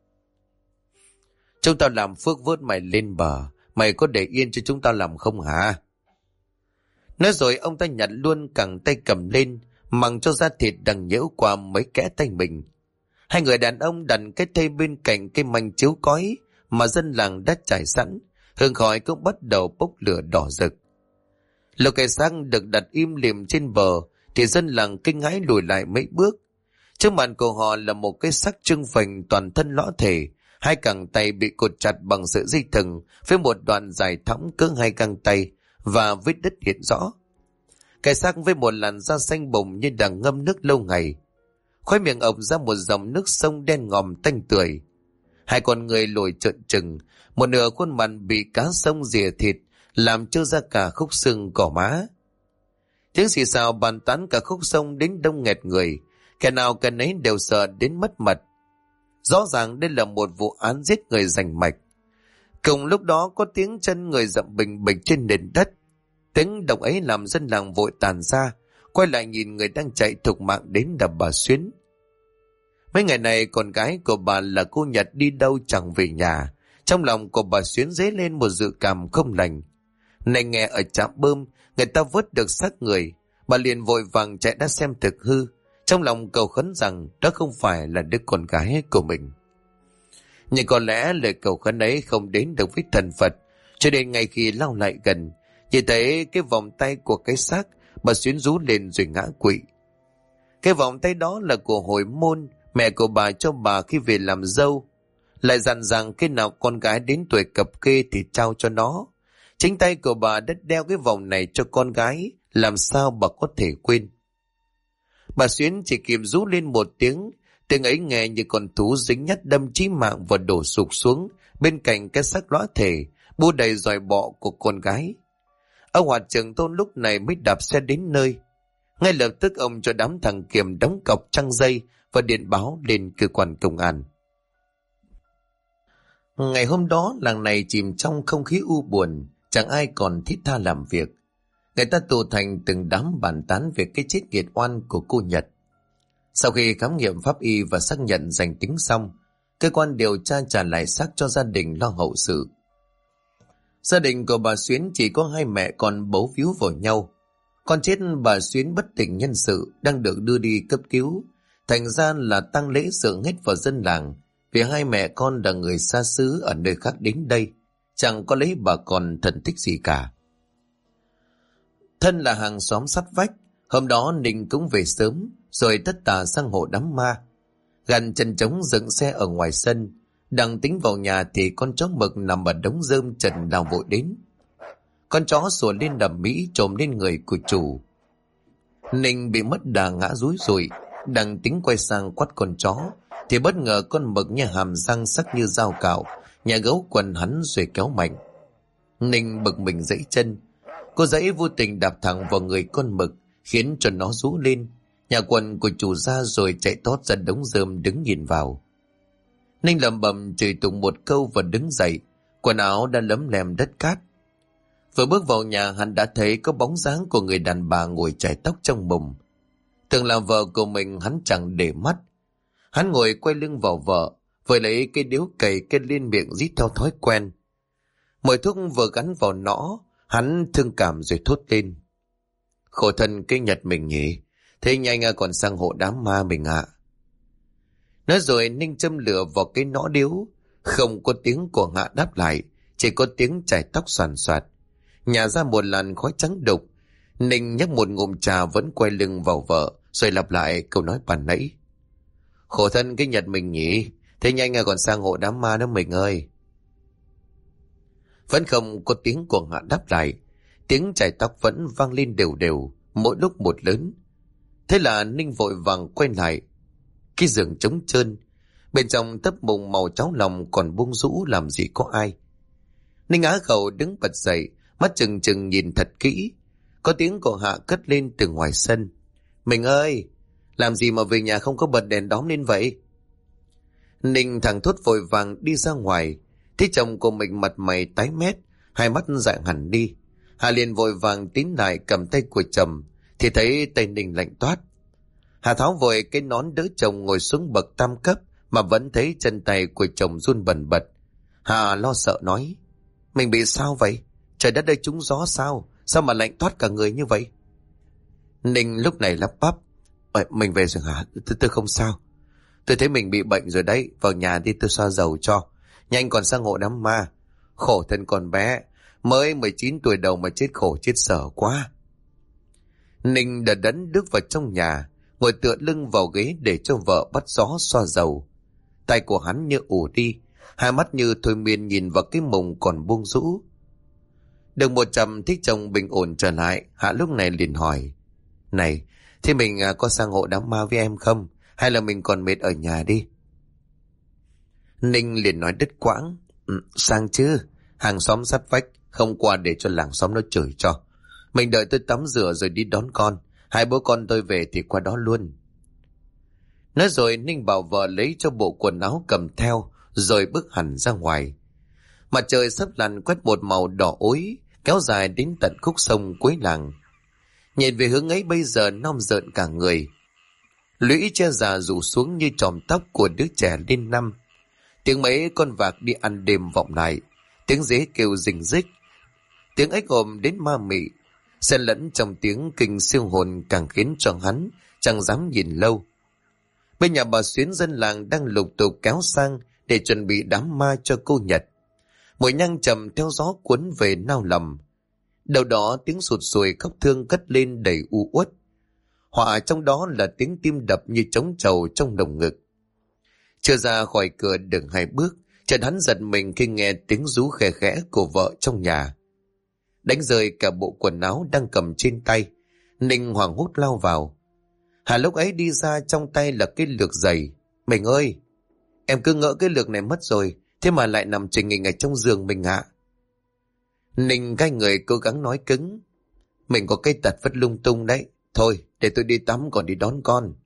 Chúng tao làm phước vớt mày lên bờ, mày có để yên cho chúng tao làm không hả? Nói rồi ông ta nhặt luôn cẳng tay cầm lên, mằng cho da thịt đằng nhễu qua mấy kẽ tay mình. Hai người đàn ông đặt cái thây bên cạnh cái manh chiếu cói mà dân làng đã trải sẵn, hương khói cũng bắt đầu bốc lửa đỏ rực. Lúc cái xác được đặt im lìm trên bờ thì dân làng kinh hãi lùi lại mấy bước. Trước mặt của họ là một cái xác trưng phình toàn thân lõa thể, hai cẳng tay bị cột chặt bằng sợi dây thừng với một đoạn dài thõng cỡ hai găng tay và vết đứt hiện rõ. Cái xác với một làn da xanh bùng như đang ngâm nước lâu ngày. Khói miệng ộc ra một dòng nước sông đen ngòm tanh tưởi. Hai con người lồi trợn trừng, một nửa khuôn mặt bị cá sông rỉa thịt, làm trơ ra cả khúc xương cỏ má. Tiếng xì xào bàn tán cả khúc sông đến đông nghẹt người, kẻ nào kẻ nấy đều sợ đến mất mặt. Rõ ràng đây là một vụ án giết người rành mạch. Cùng lúc đó có tiếng chân người dậm bình bịch trên nền đất. Tiếng động ấy làm dân làng vội tàn ra, quay lại nhìn người đang chạy thục mạng đến đập bà Xuyến. Mấy ngày này con gái của bà là cô Nhật đi đâu chẳng về nhà. Trong lòng của bà Xuyến dấy lên một dự cảm không lành. Này nghe ở trạm bơm người ta vớt được xác người, bà liền vội vàng chạy ra xem thực hư, trong lòng cầu khấn rằng đó không phải là đứa con gái của mình. Nhưng có lẽ lời cầu khấn ấy không đến được với thần Phật, Cho nên ngay khi lao lại gần, nhìn thấy cái vòng tay của cái xác, bà Xuyến rú lên rồi ngã quỵ. Cái vòng tay đó là của hồi môn, mẹ của bà cho bà khi về làm dâu. Lại dặn rằng khi nào con gái đến tuổi cập kê thì trao cho nó. Chính tay của bà đã đeo cái vòng này cho con gái, làm sao bà có thể quên. Bà Xuyến chỉ kịp rú lên một tiếng, tiếng ấy nghe như con thú dính nhát đâm chí mạng và đổ sụp xuống bên cạnh cái xác lõa thể, bu đầy dòi bọ của con gái. Ông Hoạt trưởng thôn lúc này mới đạp xe đến nơi. Ngay lập tức ông cho đám thằng Kiểm đóng cọc trăng dây và điện báo lên cơ quan công an. Ngày hôm đó làng này chìm trong không khí u buồn, chẳng ai còn thiết tha làm việc. Người ta tụ thành từng đám bàn tán về cái chết nghiệt oan của cô Nhật. Sau khi khám nghiệm pháp y và xác nhận danh tính xong, cơ quan điều tra trả lại xác cho gia đình lo hậu sự. Gia đình của bà Xuyến chỉ có hai mẹ con bấu víu vào nhau. Con chết bà Xuyến bất tỉnh nhân sự, đang được đưa đi cấp cứu. Thành ra là tang lễ sượng hết vào dân làng, vì hai mẹ con là người xa xứ ở nơi khác đến đây, chẳng có lấy bà con thân thích gì cả. Thân là hàng xóm sát vách, hôm đó Ninh cũng về sớm, rồi tất tả sang hộ đám ma. Gằn chân trống dựng xe ở ngoài sân, đang tính vào nhà thì con chó mực nằm ở đống rơm trần lao vội đến. Con chó sủa lên đầm mỹ trồm lên người của chủ. Ninh bị mất đà ngã rúi rụi, đang tính quay sang quát con chó thì bất ngờ con mực như hàm răng sắc như dao cạo nhà gấu quần hắn rồi kéo mạnh. Ninh bực mình giãy chân, cô giãy vô tình đạp thẳng vào người con mực, khiến cho nó rú lên, nhà quần của chủ ra rồi chạy tót ra đống rơm đứng nhìn vào. Ninh lẩm bẩm chửi tụng một câu và đứng dậy, quần áo đã lấm lem đất cát. Vừa bước vào nhà hắn đã thấy có bóng dáng của người đàn bà ngồi chải tóc trong mùng. Tưởng là vợ của mình hắn chẳng để mắt. Hắn ngồi quay lưng vào vợ, vừa lấy cây điếu cày kết lên miệng rít theo thói quen. Mùi thuốc vừa gắn vào nõ, hắn thương cảm rồi thốt lên. Khổ thân cái Nhật mình nhỉ, thế nhanh còn sang hộ đám ma mình ạ. Nói rồi Ninh châm lửa vào cái nõ điếu, không có tiếng của Hạ đáp lại, chỉ có tiếng chải tóc xoàn xoạt. Nhả ra một làn khói trắng đục. Ninh nhấp một ngụm trà vẫn quay lưng vào vợ, rồi lặp lại câu nói bàn nãy. Khổ thân cái Nhật mình nhỉ, thế nhanh còn sang hộ đám ma đó mình ơi. Vẫn không có tiếng của Hạ đáp lại, tiếng chải tóc vẫn vang lên đều đều, mỗi lúc một lớn. Thế là Ninh vội vàng quay lại. Cái giường trống trơn, bên trong tấp mùng màu cháo lòng còn buông rũ làm gì có ai. Ninh á khẩu đứng bật dậy, mắt trừng trừng nhìn thật kỹ. Có tiếng của Hạ cất lên từ ngoài sân. Mình ơi, làm gì mà về nhà không có bật đèn đóm lên vậy? Ninh thẳng thốt vội vàng đi ra ngoài. Thấy chồng của mình mặt mày tái mét, hai mắt dại hẳn đi. Hạ liền vội vàng tín lại cầm tay của chồng, thì thấy tay Ninh lạnh toát. Hạ tháo vội cái nón đỡ chồng ngồi xuống bậc tam cấp, mà vẫn thấy chân tay của chồng run bần bật. Hạ lo sợ nói, mình bị sao vậy? Trời đất ơi, trúng gió sao? Sao mà lạnh toát cả người như vậy? Ninh lúc này lắp bắp, mình về rồi hả? Tôi không sao. Tôi thấy mình bị bệnh rồi đấy, vào nhà đi tôi xoa dầu cho. Nhanh còn sang hộ đám ma. Khổ thân con bé, mới 19 tuổi đầu mà chết khổ chết sở quá. Ninh đờ đẫn bước vào trong nhà, ngồi tựa lưng vào ghế để cho vợ bắt gió xoa dầu. Tay của hắn như ù đi, hai mắt như thôi miên nhìn vào cái mùng còn buông rũ. Được một chầm thích chồng bình ổn trở lại, Hạ lúc này liền hỏi, này, thế mình có sang hộ đám ma với em không? Hay là mình còn mệt ở nhà đi? Ninh liền nói đứt quãng, sang chứ, hàng xóm sát vách, không qua để cho làng xóm nó chửi cho. Mình đợi tôi tắm rửa rồi đi đón con, hai bố con tôi về thì qua đó luôn. Nói rồi Ninh bảo vợ lấy cho bộ quần áo cầm theo, rồi bước hẳn ra ngoài. Mặt trời sắp lặn quét một màu đỏ ối, kéo dài đến tận khúc sông cuối làng. Nhìn về hướng ấy bây giờ non rợn cả người. Lũy che già rủ xuống như chòm tóc của đứa trẻ lên năm. Tiếng mấy con vạc đi ăn đêm vọng lại, tiếng dế kêu rình rích, tiếng ếch ồm đến ma mị, xen lẫn trong tiếng kinh siêu hồn càng khiến cho hắn chẳng dám nhìn lâu. Bên nhà bà Xuyến dân làng đang lục tục kéo sang để chuẩn bị đám ma cho cô Nhật. Mùi nhang trầm theo gió cuốn về nao lòng. Đầu đó tiếng sụt sùi khóc thương cất lên đầy u uất. Họa trong đó là tiếng tim đập như trống trầu trong lồng ngực. Chưa ra khỏi cửa được 2 bước, chợt hắn giật mình khi nghe tiếng rú khe khẽ của vợ trong nhà. Đánh rơi cả bộ quần áo đang cầm trên tay, Ninh hoảng hốt lao vào. Hà lúc ấy đi ra, trong tay là cái lược giày. Mình ơi, em cứ ngỡ cái lược này mất rồi, thế mà lại nằm trình hình ở trong giường mình ạ. Ninh gai người cố gắng nói cứng. Mình có cái tật vất lung tung đấy. Thôi, để tôi đi tắm còn đi đón con.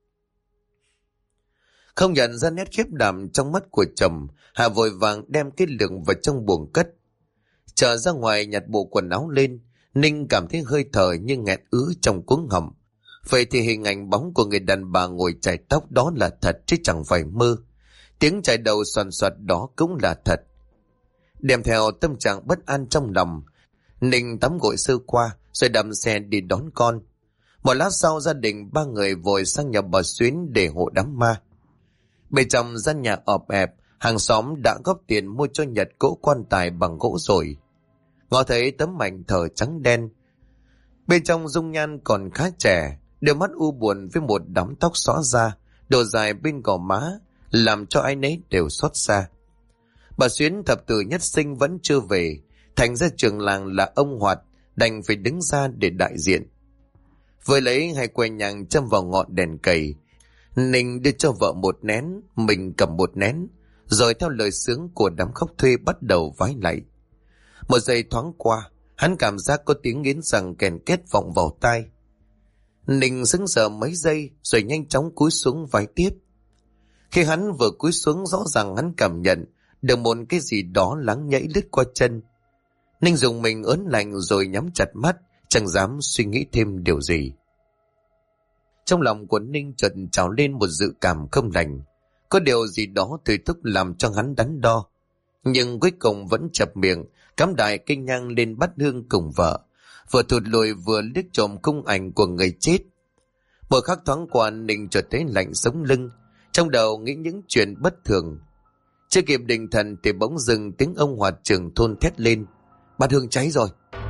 Không nhận ra nét khiếp đảm trong mắt của chồng, Hà vội vàng đem cái lược vào trong buồng cất. Trở ra ngoài nhặt bộ quần áo lên, Ninh cảm thấy hơi thở như nghẹt ứ trong cuống họng. Vậy thì hình ảnh bóng của người đàn bà ngồi chải tóc đó là thật chứ chẳng phải mơ. Tiếng chải đầu xoàn xoạt đó cũng là thật. Đem theo tâm trạng bất an trong lòng, Ninh tắm gội sơ qua rồi đâm xe đi đón con. Một lát sau, gia đình 3 người vội sang nhà bà Xuyến để hộ đám ma. Bên trong gian nhà ọp ẹp, hàng xóm đã góp tiền mua cho Nhật cỗ quan tài bằng gỗ rồi. Ngó thấy tấm mảnh thờ trắng đen. Bên trong dung nhan còn khá trẻ, đôi mắt u buồn với một đám tóc xõa ra, độ dài bên gò má, làm cho ai nấy đều xót xa. Bà Xuyến thập tử nhất sinh vẫn chưa về, thành ra trường làng là ông Hoạt đành phải đứng ra để đại diện. Vừa lấy 2 que nhang châm vào ngọn đèn cầy, Ninh đưa cho vợ một nén, mình cầm một nén, rồi theo lời xướng của đám khóc thuê bắt đầu vái lạy. Một giây thoáng qua, hắn cảm giác có tiếng nghiến răng kèn két vọng vào tai. Ninh sững sờ mấy giây rồi nhanh chóng cúi xuống vái tiếp. Khi hắn vừa cúi xuống, rõ ràng hắn cảm nhận được một cái gì đó láng nhảy lướt qua chân. Ninh dùng mình ớn lạnh rồi nhắm chặt mắt, chẳng dám suy nghĩ thêm điều gì. Trong lòng của Ninh chợt trào lên một dự cảm không lành. Có điều gì đó thôi thúc làm cho hắn đắn đo. Nhưng cuối cùng vẫn chập miệng, cắm đại cây nhang lên bát hương cùng vợ, vừa thụt lùi vừa liếc trộm khung ảnh của người chết. Một khắc thoáng qua, Ninh chợt thấy lạnh sống lưng, trong đầu nghĩ những chuyện bất thường. Chưa kịp định thần thì bỗng dưng tiếng ông Hoạt trưởng thôn thét lên: bát hương cháy rồi.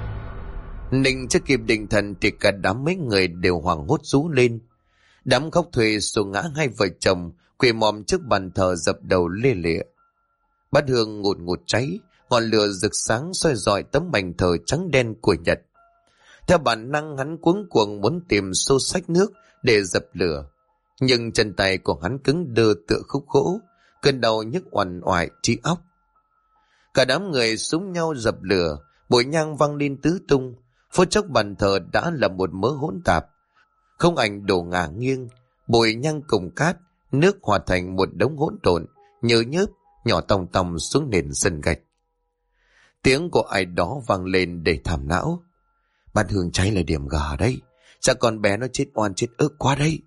Ninh chưa kịp định thần thì cả đám mấy người đều hoảng hốt rú lên. Đám khóc thuê xô ngã 2 vợ chồng quỳ mòm trước bàn thờ, dập đầu lê lịa. Bát hương ngùn ngụt cháy, ngọn lửa rực sáng soi rọi tấm mảnh thờ trắng đen của Nhật. Theo bản năng, hắn cuống cuồng muốn tìm xô xách nước để dập lửa, nhưng chân tay của hắn cứng đơ tựa khúc gỗ, cơn đau nhức oằn oại trí óc. Cả đám người súng nhau dập lửa, bụi nhang văng lên tứ tung. Phút chốc bàn thờ đã là một mớ hỗn tạp, không ảnh đổ ngả nghiêng, bụi nhang cùng cát, nước hòa thành một đống hỗn độn, nhớ nhớp nhỏ tòng tòng xuống nền sân gạch. Tiếng của ai đó vang lên để thảm não: bát hương cháy là điểm gà đấy, chắc con bé nó chết oan chết ức quá đấy.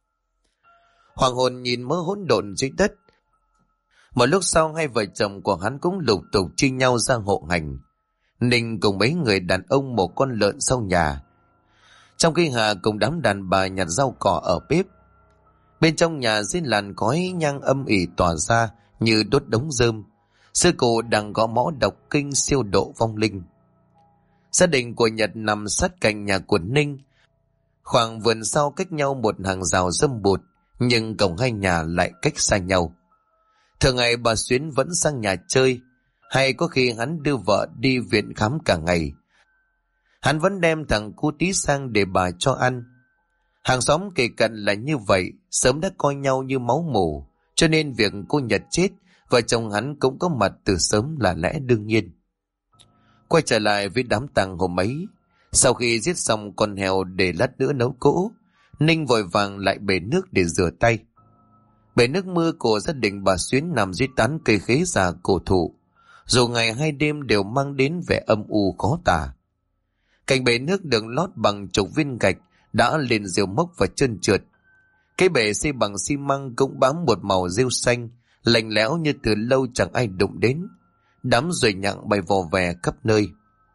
Hoàng hồn nhìn mớ hỗn độn dưới đất. Một lúc sau, 2 vợ chồng của hắn cũng lục tục chia nhau ra hộ hành. Ninh cùng mấy người đàn ông một con lợn sau nhà, trong khi Hà cùng đám đàn bà nhặt rau cỏ ở bếp. Bên trong nhà dưới làn khói nhang âm ỉ tỏa ra như đốt đống rơm. Sư cụ đang gõ mõ đọc kinh siêu độ vong linh. Gia đình của Nhật nằm sát cạnh nhà của Ninh, khoảng vườn sau cách nhau một hàng rào râm bụt, nhưng cổng 2 nhà lại cách xa nhau. Thường ngày bà Xuyến vẫn sang nhà chơi, hay có khi hắn đưa vợ đi viện khám cả ngày. Hắn vẫn đem thằng cu tí sang để bà cho ăn. Hàng xóm kề cận là như vậy, sớm đã coi nhau như máu mủ, cho nên việc cô Nhật chết, vợ chồng hắn cũng có mặt từ sớm là lẽ đương nhiên. Quay trở lại với đám tang hôm ấy, sau khi giết xong con heo để lát nữa nấu cỗ, Ninh vội vàng lại bể nước để rửa tay. Bể nước mưa của gia đình bà Xuyến nằm dưới tán cây khế già cổ thụ, dù ngày hay đêm đều mang đến vẻ âm u khó tả. Cạnh bể nước được lót bằng chục viên gạch đã lên rêu mốc và trơn trượt. Cái bể xây bằng xi măng cũng bám một màu rêu xanh, lạnh lẽo như từ lâu chẳng ai đụng đến. Đám ruồi nhặng bay vò vè khắp nơi.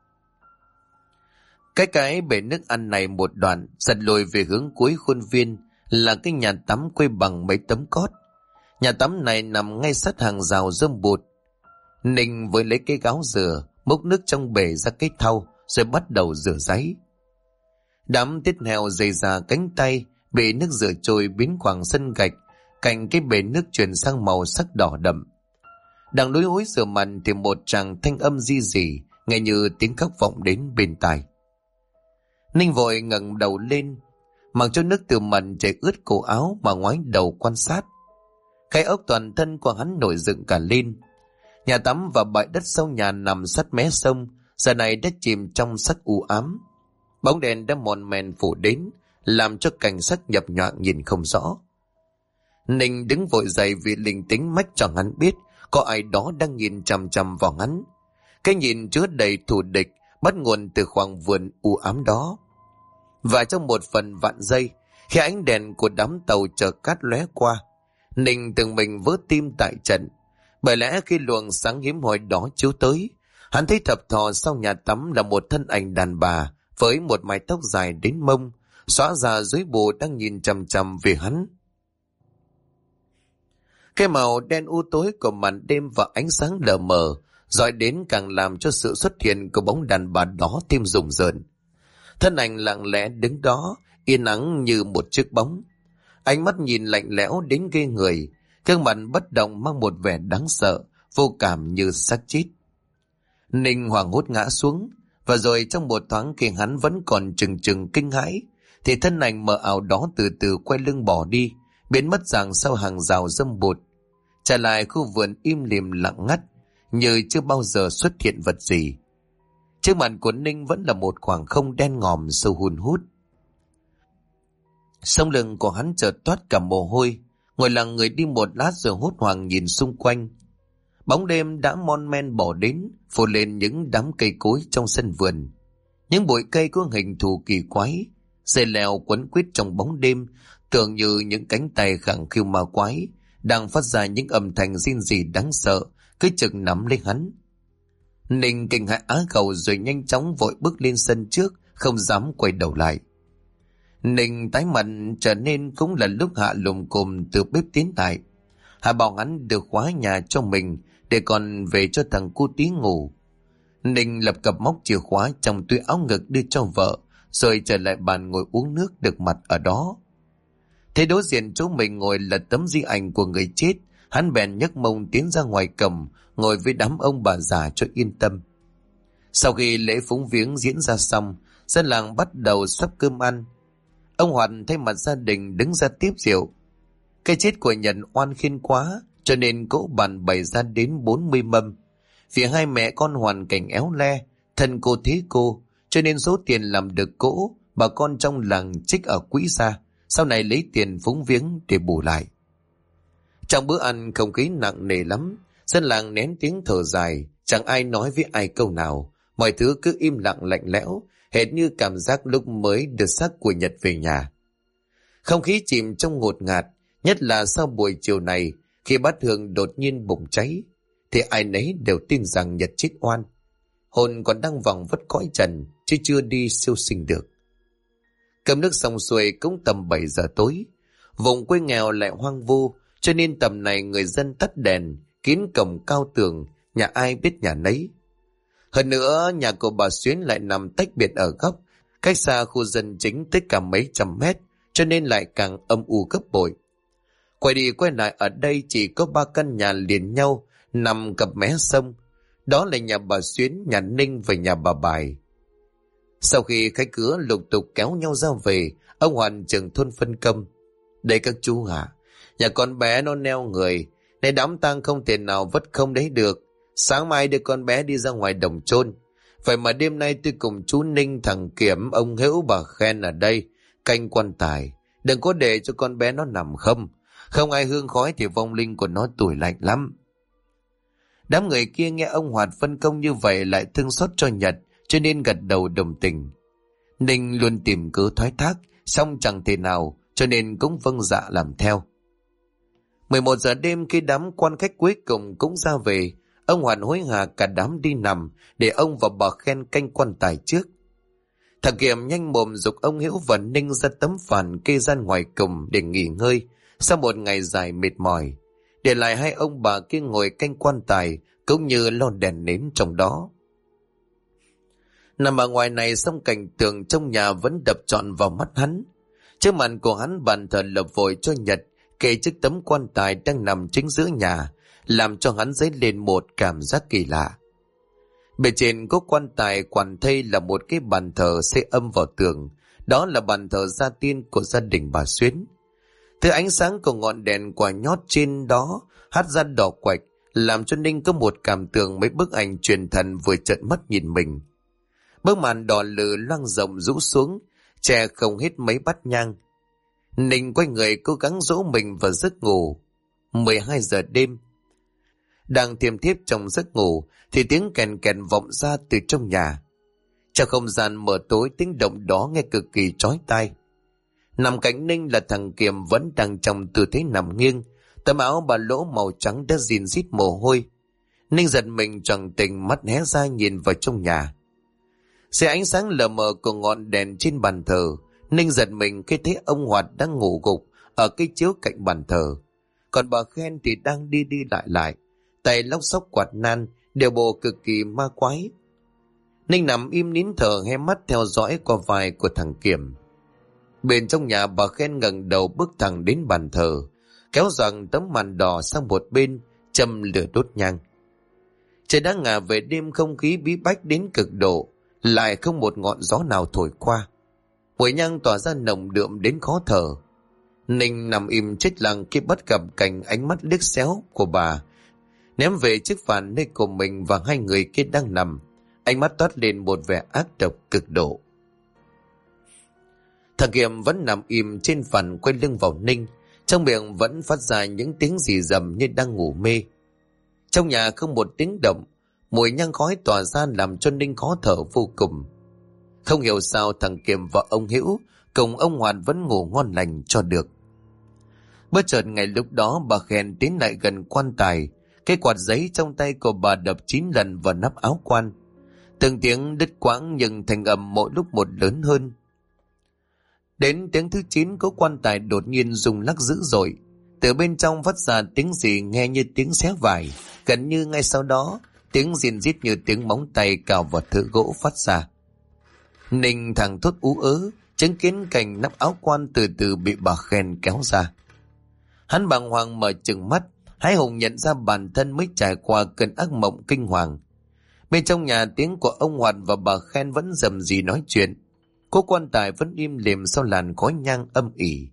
Cái bể nước ăn này một đoạn, giật lùi về hướng cuối khuôn viên là cái nhà tắm quây bằng mấy tấm cót. Nhà tắm này nằm ngay sát hàng rào rơm bụt. Ninh với lấy cái gáo rửa, múc nước trong bể ra cái thau, rồi bắt đầu rửa ráy. Đám tiết heo dày ra cánh tay, bị nước rửa trôi biến khoảng sân gạch, cạnh cái bể nước chuyển sang màu sắc đỏ đậm. Đang lúi húi rửa mặt thì một tràng thanh âm ri rỉ, nghe như tiếng khóc vọng đến bên tai. Ninh vội ngẩng đầu lên, mặc cho nước từ mặt chảy ướt cổ áo mà ngoái đầu quan sát. Cái ốc toàn thân của hắn nổi dựng cả lên. Nhà tắm và bãi đất sau nhà nằm sát mé sông, giờ này đã chìm trong sắc u ám. Bóng đèn đã mòn mèn phủ đến, làm cho cảnh sắc nhập nhoạng nhìn không rõ. Ninh đứng vội dậy vì linh tính mách cho hắn biết có ai đó đang nhìn chằm chằm vào hắn. Cái nhìn chứa đầy thù địch, bắt nguồn từ khoảng vườn u ám đó. Và trong một phần vạn giây, khi ánh đèn của đám tàu chở cát lóe qua, Ninh từng mình vỡ tim tại trận. Bởi lẽ khi luồng sáng hiếm hoi đó chiếu tới, hắn thấy thập thò sau nhà tắm là một thân ảnh đàn bà với một mái tóc dài đến mông, xõa ra dưới bù đang nhìn chằm chằm về hắn. Cái màu đen u tối của màn đêm và ánh sáng lờ mờ dọi đến càng làm cho sự xuất hiện của bóng đàn bà đó thêm rùng rợn. Thân ảnh lặng lẽ đứng đó, yên ắng như một chiếc bóng. Ánh mắt nhìn lạnh lẽo đến ghê người, gương mặt bất động mang một vẻ đáng sợ, vô cảm như xác chết. Ninh hoảng hốt ngã xuống, và rồi trong một thoáng khi hắn vẫn còn chừng chừng kinh hãi, thì thân ảnh mờ ảo đó từ từ quay lưng bỏ đi, biến mất dạng sau hàng rào râm bụt, trả lại khu vườn im lìm lặng ngắt, như chưa bao giờ xuất hiện vật gì. Trước mặt của Ninh vẫn là một khoảng không đen ngòm sâu hun hút. Sống lưng của hắn chợt toát cả mồ hôi, ngồi lặng người đi một lát rồi hốt hoảng nhìn xung quanh. Bóng đêm đã mon men bỏ đến, phủ lên những đám cây cối trong sân vườn. Những bụi cây có hình thù kỳ quái, dây leo quấn quýt trong bóng đêm, tưởng như những cánh tay khẳng khiu ma quái, đang phát ra những âm thanh rên rỉ đáng sợ, cứ chừng nắm lấy hắn. Ninh kinh hãi á khẩu rồi nhanh chóng vội bước lên sân trước, không dám quay đầu lại. Ninh tái mặt trở nên cũng là lúc Hạ lùm cùm từ bếp tiến lại. Hạ bảo hắn được khóa nhà cho mình để còn về cho thằng cu tí ngủ. Ninh lập cập móc chìa khóa trong túi áo ngực đưa cho vợ, rồi trở lại bàn ngồi uống nước được mặt ở đó. Thế đối diện chỗ mình ngồi là tấm di ảnh của người chết, hắn bèn nhấc mông tiến ra ngoài cầm, ngồi với đám ông bà già cho yên tâm. Sau khi lễ phúng viếng diễn ra xong, dân làng bắt đầu sắp cơm ăn. Ông Hoàn thay mặt gia đình đứng ra tiếp rượu. Cái chết của Nhật oan khiên quá, cho nên cỗ bàn bày ra đến 40 mâm. Vì hai mẹ con hoàn cảnh éo le, thân cô thế cô, cho nên số tiền làm được cỗ, bà con trong làng trích ở quỹ ra, sau này lấy tiền phúng viếng để bù lại. Trong bữa ăn không khí nặng nề lắm, dân làng nén tiếng thở dài, chẳng ai nói với ai câu nào, mọi thứ cứ im lặng lạnh lẽo, hệt như cảm giác lúc mới được xác của Nhật về nhà. Không khí chìm trong ngột ngạt, nhất là sau buổi chiều này, khi bát hương đột nhiên bùng cháy, thì ai nấy đều tin rằng Nhật chết oan. Hồn còn đang vòng vất cõi trần, chứ chưa đi siêu sinh được. Cơm nước xong xuôi cũng tầm 7 giờ tối. Vùng quê nghèo lại hoang vu, cho nên tầm này người dân tắt đèn, kín cổng cao tường, nhà ai biết nhà nấy. Hơn nữa, nhà của bà Xuyến lại nằm tách biệt ở góc, cách xa khu dân chính tới cả mấy trăm mét, cho nên lại càng âm u gấp bội. Quay đi quay lại ở đây chỉ có 3 căn nhà liền nhau, nằm cặp mé sông. Đó là nhà bà Xuyến, nhà Ninh và nhà bà Bài. Sau khi khách cửa lục tục kéo nhau ra về, ông Hoàn trưởng thôn phân công. Đây các chú hả? Nhà con bé nó neo người, nên đám tang không thể nào vất không đấy được. Sáng mai đưa con bé đi ra ngoài đồng chôn. Vậy mà đêm nay tôi cùng chú Ninh, thằng Kiểm, ông Hữu, bà Khen ở đây, canh quan tài. Đừng có để cho con bé nó nằm không. Không ai hương khói thì vong linh của nó tủi lạnh lắm. Đám người kia nghe ông Hoạt phân công như vậy lại thương xót cho Nhật, cho nên gật đầu đồng tình. Ninh luôn tìm cớ thoái thác, xong chẳng thể nào, cho nên cũng vâng dạ làm theo. 11 giờ đêm khi đám quan khách cuối cùng cũng ra về, ông Hoàn hối hả cả đám đi nằm để ông và bà Khen canh quan tài trước. Thằng Kiểm nhanh mồm giục ông Hữu và Ninh ra tấm phản kê ra ngoài cùng để nghỉ ngơi sau một ngày dài mệt mỏi, để lại hai ông bà kia ngồi canh quan tài cũng như lo đèn nến trong đó. Nằm ở ngoài này, song cảnh tượng trong nhà vẫn đập trọn vào mắt hắn. Trước mặt của hắn, bàn thờ lập vội cho Nhật kê chiếc tấm quan tài đang nằm chính giữa nhà, làm cho hắn dấy lên một cảm giác kỳ lạ. Bề trên có quan tài, quản thây là một cái bàn thờ xây âm vào tường. Đó là bàn thờ gia tiên của gia đình bà Xuyến. Thứ ánh sáng của ngọn đèn quả nhót trên đó hắt ra đỏ quạch, làm cho Ninh có một cảm tưởng mấy bức ảnh truyền thần vừa trợn mắt nhìn mình. Bức màn đỏ lừ loang rộng rũ xuống, che không hết mấy bát nhang. Ninh quay người cố gắng dỗ mình vào giấc ngủ. 12 giờ đêm. Đang thiêm thiếp trong giấc ngủ thì tiếng kèn kèn vọng ra từ trong nhà. Trong không gian mờ tối, tiếng động đó nghe cực kỳ chói tai. Nằm cạnh Ninh là thằng Kiệm vẫn đang trong tư thế nằm nghiêng, tấm áo ba lỗ màu trắng đã rìn rít mồ hôi. Ninh giật mình choàng tỉnh, mắt hé ra nhìn vào trong nhà. Dưới ánh sáng lờ mờ của ngọn đèn trên bàn thờ, Ninh giật mình khi thấy ông Hoạt đang ngủ gục ở cái chiếu cạnh bàn thờ, còn bà Khen thì đang đi đi lại, tay lóc xóc quạt nan, điều bộ cực kỳ ma quái. Ninh nằm im nín thở, hé mắt theo dõi qua vai của thằng Kiểm. Bên trong nhà, bà Khen ngẩng đầu bước thẳng đến bàn thờ, kéo giằng tấm màn đỏ sang một bên, châm lửa đốt nhang. Trời đã ngả về đêm, không khí bí bách đến cực độ, lại không một ngọn gió nào thổi qua. Mùi nhang tỏa ra nồng đượm đến khó thở. Ninh nằm im chết lặng khi bắt gặp cảnh ánh mắt liếc xéo của bà ném về chiếc bàn nơi của mình và hai người kia đang nằm. Ánh mắt toát lên một vẻ ác độc cực độ. Thằng Kiệm vẫn nằm im trên phản, quay lưng vào Ninh, trong miệng vẫn phát ra những tiếng rì rầm như đang ngủ mê. Trong nhà không một tiếng động, mùi nhang khói tỏa ra làm cho Ninh khó thở vô cùng. Không hiểu sao thằng Kiệm và ông Hữu cùng ông Hoàn vẫn ngủ ngon lành cho được. Bất chợt ngay lúc đó, bà Khen tiến lại gần quan tài, cái quạt giấy trong tay của bà đập 9 lần vào nắp áo quan. Từng tiếng đứt quãng nhưng thành âm mỗi lúc một lớn hơn. Đến tiếng thứ 9, có quan tài đột nhiên rung lắc dữ dội. Từ bên trong phát ra tiếng gì nghe như tiếng xé vải. Gần như ngay sau đó, tiếng rìn rít như tiếng móng tay cào vào thớ gỗ phát ra. Ninh thẳng thốt ú ớ, chứng kiến cảnh nắp áo quan từ từ bị bà Khen kéo ra. Hắn bàng hoàng mở trừng mắt, hái hùng nhận ra bản thân mới trải qua cơn ác mộng kinh hoàng. Bên trong nhà, tiếng của ông Hoạt và bà Khen vẫn rầm rì nói chuyện. Cô quan tài vẫn im lìm sau làn khói nhang âm ỉ.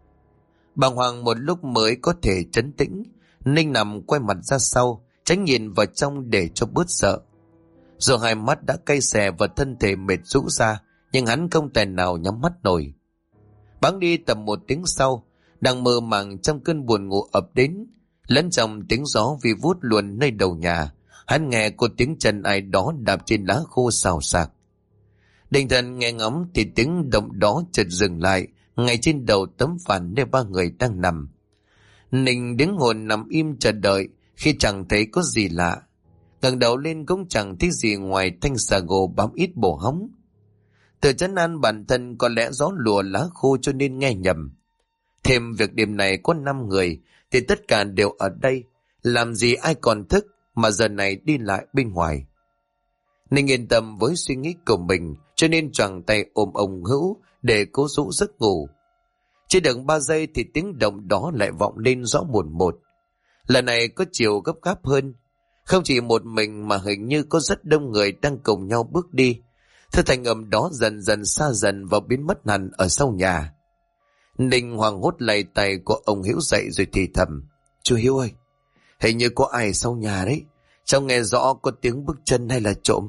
Bàng hoàng một lúc mới có thể trấn tĩnh. Ninh nằm quay mặt ra sau, tránh nhìn vào trong để cho bớt sợ. Dù hai mắt đã cay xè và thân thể mệt rũ ra, nhưng hắn không tài nào nhắm mắt nổi. Bẵng đi tầm 1 tiếng sau, đang mơ màng trong cơn buồn ngủ ập đến, lẫn trong tiếng gió vi vút luồn nơi đầu nhà, hắn nghe có tiếng chân ai đó đạp trên lá khô xào xạc. Định thần nghe ngóng thì tiếng động đó chợt dừng lại ngay trên đầu tấm phản nơi ba người đang nằm. Ninh đứng hồn nằm im chờ đợi khi chẳng thấy có gì lạ. Ngẩng đầu lên cũng chẳng thấy gì ngoài thanh xà gồ bám ít bổ hóng. Tự trấn an bản thân có lẽ gió lùa lá khô cho nên nghe nhầm. Thêm việc đêm này có 5 người thì tất cả đều ở đây, làm gì ai còn thức mà giờ này đi lại bên ngoài. Ninh yên tâm với suy nghĩ của mình cho nên choàng tay ôm ông Hữu để cố dỗ giấc ngủ. Chưa được 3 giây thì tiếng động đó lại vọng lên rõ mồn một. Lần này có chiều gấp gáp hơn. Không chỉ một mình mà hình như có rất đông người đang cùng nhau bước đi. Thứ thanh âm đó dần dần xa dần và biến mất hẳn ở sau nhà. Ninh hoảng hốt lay tay của ông Hữu dậy rồi thì thầm: "Chú Hiếu ơi, hình như có ai sau nhà đấy. Cháu nghe rõ có tiếng bước chân hay là trộm?"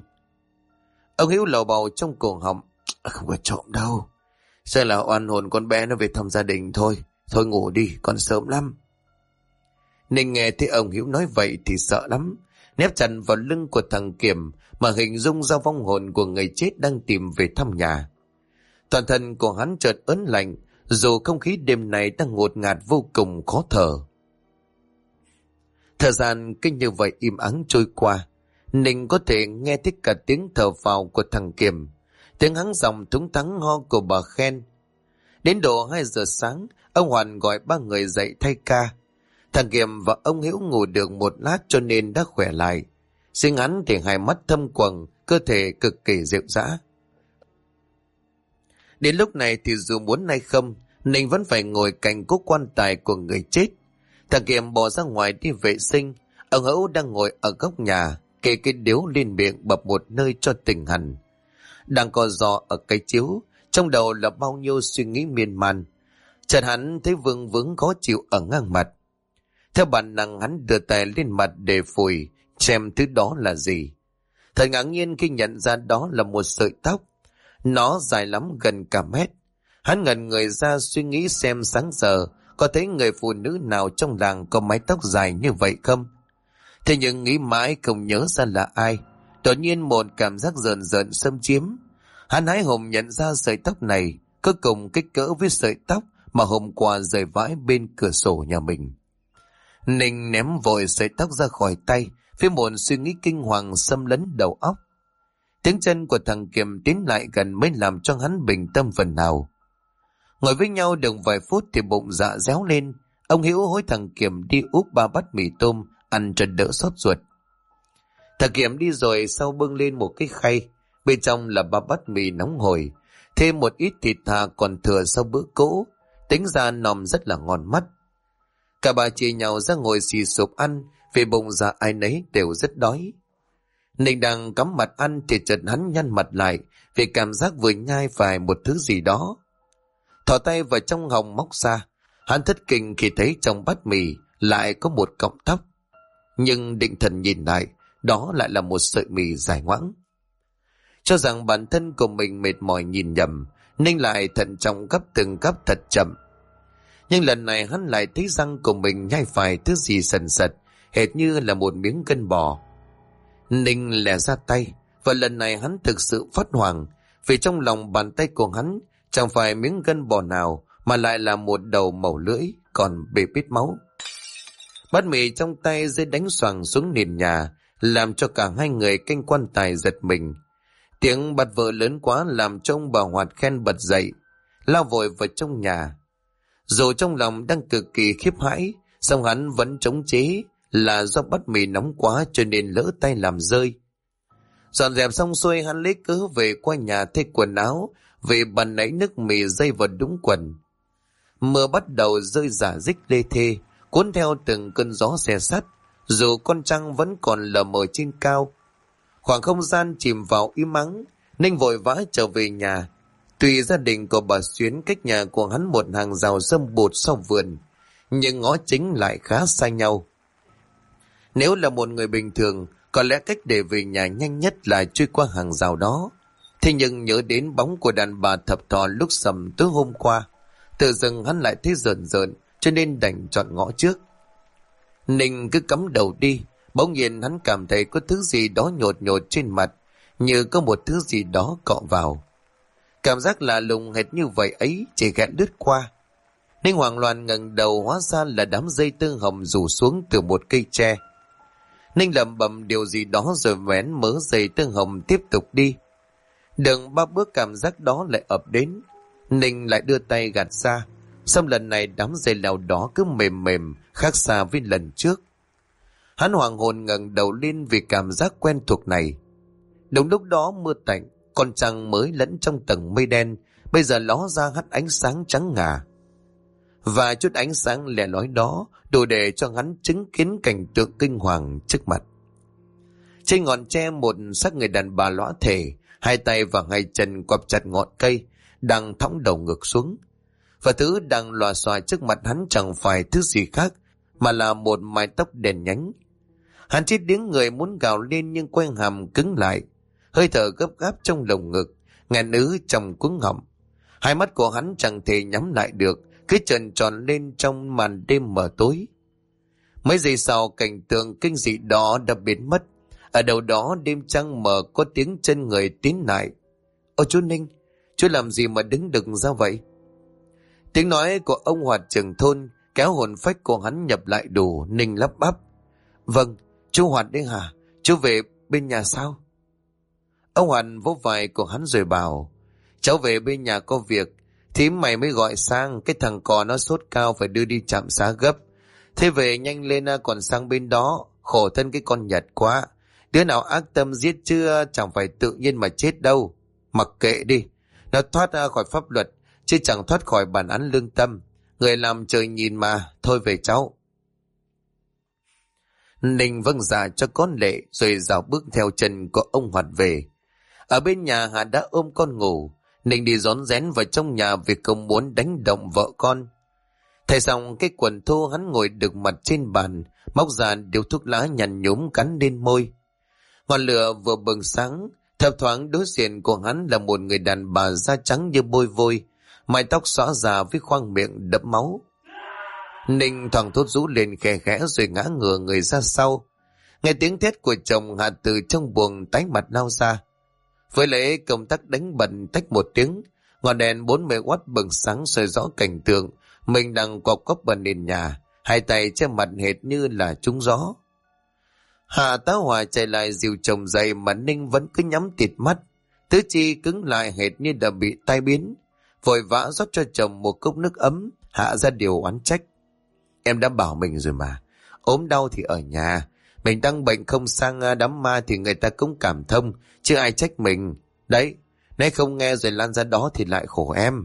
Ông Hữu lầu bầu trong cổ họng: "Không có trộm đâu. Sẽ là oan hồn con bé nó về thăm gia đình thôi. Thôi ngủ đi, còn sớm lắm." Ninh nghe thấy ông Hữu nói vậy thì sợ lắm, nép chặt vào lưng của thằng Kiểm mà hình dung ra vong hồn của người chết đang tìm về thăm nhà. Toàn thân của hắn chợt ớn lạnh, dù không khí đêm này đang ngột ngạt vô cùng khó thở. Thời gian cứ như vậy im ắng trôi qua. Ninh có thể nghe thấy cả tiếng thở phào của thằng Kiểm, tiếng hắng giọng thúng thắng ho của bà Khen. Đến độ 2 giờ sáng, ông Hoàn gọi 3 người dậy thay ca. Thằng Kiểm và ông Hữu ngủ được một lát cho nên đã khỏe lại, riêng hắn thì hai mắt thâm quầng, cơ thể cực kỳ rệu rã. Đến lúc này thì dù muốn hay không, Ninh vẫn phải ngồi cạnh cố quan tài của người chết. Thằng Kiểm bỏ ra ngoài đi vệ sinh, ông Hữu đang ngồi ở góc nhà, kê cái điếu lên miệng bập một nơi cho tỉnh hẳn. Đang co giò ở cái chiếu, trong đầu là bao nhiêu suy nghĩ miên man. Chợt hắn thấy vương vướng khó chịu ở ngang mặt. Theo bản năng hắn đưa tay lên mặt để phủi, xem thứ đó là gì. Thật ngạc nhiên khi nhận ra đó là một sợi tóc. Nó dài lắm, gần cả mét. Hắn ngẩn người ra suy nghĩ xem sáng giờ có thấy người phụ nữ nào trong làng có mái tóc dài như vậy không. Thế nhưng nghĩ mãi không nhớ ra là ai. Đột nhiên một cảm giác rợn rợn xâm chiếm. Hắn hái hùng nhận ra sợi tóc này có cùng kích cỡ với sợi tóc mà hôm qua rời vãi bên cửa sổ nhà mình. Ninh ném vội sợi tóc ra khỏi tay, với một suy nghĩ kinh hoàng xâm lấn đầu óc. Tiếng chân của thằng Kiểm tiến lại gần mới làm cho hắn bình tâm phần nào. Ngồi với nhau được vài phút thì bụng dạ réo lên. Ông Hiếu hối thằng Kiểm đi úp 3 bát mì tôm ăn cho đỡ xót ruột. Thằng Kiểm đi rồi sau bưng lên một cái khay, bên trong là 3 bát mì nóng hổi, thêm một ít thịt thà còn thừa sau bữa cỗ, tính ra nòm rất là ngon mắt. Cả bà chia nhau ra ngồi xì xụp ăn, vì bụng dạ ai nấy đều rất đói. Ninh đang cắm mặt ăn thì chợt hắn nhăn mặt lại vì cảm giác vừa nhai phải một thứ gì đó. Thò tay vào trong họng móc ra, hắn thất kinh khi thấy trong bát mì lại có một cọng tóc. Nhưng định thần nhìn lại, đó lại là một sợi mì dài ngoãng. Cho rằng bản thân của mình mệt mỏi nhìn nhầm, Ninh lại thận trọng gắp từng gắp thật chậm. Nhưng lần này hắn lại thấy răng của mình nhai phải thứ gì sần sật, hệt như là một miếng gân bò. Ninh lè ra tay, và lần này hắn thực sự phát hoảng, vì trong lòng bàn tay của hắn chẳng phải miếng gân bò nào, mà lại là một đầu mẩu lưỡi, còn bê bết máu. Bát mì trong tay rơi đánh xoàng xuống nền nhà, làm cho cả hai người canh quan tài giật mình. Tiếng bật vỡ lớn quá làm cho ông bà Hoạt Khen bật dậy, lao vội vào trong nhà. Dù trong lòng đang cực kỳ khiếp hãi, song hắn vẫn chống chế, là do bát mì nóng quá cho nên lỡ tay làm rơi. Dọn dẹp xong xuôi, hắn lấy cớ về qua nhà thay quần áo, vì bàn nãy nước mì dây vào đúng quần. Mưa bắt đầu rơi rả rích lê thê, cuốn theo từng cơn gió xe sắt, dù con trăng vẫn còn lờ mờ trên cao. Khoảng không gian chìm vào im ắng, Ninh vội vã trở về nhà. Tuy gia đình của bà Xuyến cách nhà của hắn một hàng rào râm bụt sau vườn, nhưng ngõ chính lại khá xa nhau. Nếu là một người bình thường, có lẽ cách để về nhà nhanh nhất là chui qua hàng rào đó. Thế nhưng nhớ đến bóng của đàn bà thập thò lúc sầm tối hôm qua, tự dưng hắn lại thấy rợn rợn, cho nên đành chọn ngõ trước. Ninh cứ cắm đầu đi, bỗng nhiên hắn cảm thấy có thứ gì đó nhột nhột trên mặt, như có một thứ gì đó cọ vào. Cảm giác lạ lùng hệt như vậy ấy chỉ ghẹn đứt qua. Ninh hoảng loạn ngẩng đầu, hóa ra là đám dây tương hồng rủ xuống từ một cây tre. Ninh lẩm bẩm điều gì đó rồi vén mớ dây tương hồng tiếp tục đi. Đường 3 bước cảm giác đó lại ập đến. Ninh lại đưa tay gạt ra, xong lần này đám dây leo đó cứ mềm mềm, khác xa với lần trước. Hắn hoàng hồn ngẩng đầu lên vì cảm giác quen thuộc này. Đúng lúc đó mưa tạnh, con trăng mới lẫn trong tầng mây đen, bây giờ ló ra hắt ánh sáng trắng ngà. Và chút ánh sáng lẻ lói đó đủ để cho hắn chứng kiến cảnh tượng kinh hoàng trước mặt. Trên ngọn tre một xác người đàn bà lõa thể, hai tay và hai chân quặp chặt ngọn cây, đang thõng đầu ngược xuống. Và thứ đang lòa xòa trước mặt hắn chẳng phải thứ gì khác, mà là một mái tóc đen nhánh. Hắn chết điếng người muốn gào lên nhưng quay hàm cứng lại, hơi thở gấp gáp trong lồng ngực, nghẹn ứ trong cuống họng. Hai mắt của hắn chẳng thể nhắm lại được, cứ trợn tròn lên trong màn đêm mờ tối. Mấy giây sau, cảnh tượng kinh dị đó đã biến mất. Ở đâu đó đêm trăng mờ có tiếng chân người tiến lại. Ôi chú Ninh, chú làm gì mà đứng đực ra vậy? Tiếng nói của ông Hoạt trưởng thôn kéo hồn phách của hắn nhập lại đủ. Ninh lắp bắp: Vâng, chú Hoạt đấy hả? Chú về bên nhà sao? Ông Hoạt vỗ vai của hắn rồi bảo: Cháu về bên nhà có việc, thím mày mới gọi sang, cái thằng cò nó sốt cao phải đưa đi trạm xá gấp. Thế về nhanh lên, còn sang bên đó khổ thân cái con Nhật quá. Đứa nào ác tâm giết chưa chẳng phải tự nhiên mà chết đâu. Mặc kệ đi, nó thoát ra khỏi pháp luật, chứ chẳng thoát khỏi bản án lương tâm. Người làm trời nhìn mà, thôi về cháu. Ninh vâng dạ cho con lệ rồi dạo bước theo chân của ông Hoạt về. Ở bên nhà Hà đã ôm con ngủ. Ninh đi rón rén vào trong nhà vì không muốn đánh động vợ con. Thay xong cái quần thô, hắn ngồi đực mặt trên bàn, móc ra điếu thuốc lá nhăn nhúm cắn lên môi. Ngọn lửa vừa bừng sáng, thấp thoáng đối diện của hắn là một người đàn bà da trắng như bôi vôi, mái tóc xõa già với khoang miệng đẫm máu. Ninh thoảng thốt rú lên khẽ khẽ rồi ngã ngửa người ra sau. Nghe tiếng thét của chồng, Hà từ trong buồng tái mặt lao ra. Với lễ công tắc đánh bật tách một tiếng, ngọn đèn 40W bừng sáng soi rõ cảnh tượng mình đang cọp cốc vào nền nhà, hai tay che mặt hệt như là trúng gió. Hà tá hỏa chạy lại dìu chồng dậy mà Ninh vẫn cứ nhắm tịt mắt, tứ chi cứng lại hệt như đã bị tai biến. Vội vã rót cho chồng một cốc nước ấm, hạ ra điều oán trách. Em đã bảo mình rồi mà, ốm đau thì ở nhà, mình đang bệnh không sang đám ma thì người ta cũng cảm thông, chứ ai trách mình. Đấy, nay không nghe rồi lan ra đó thì lại khổ em.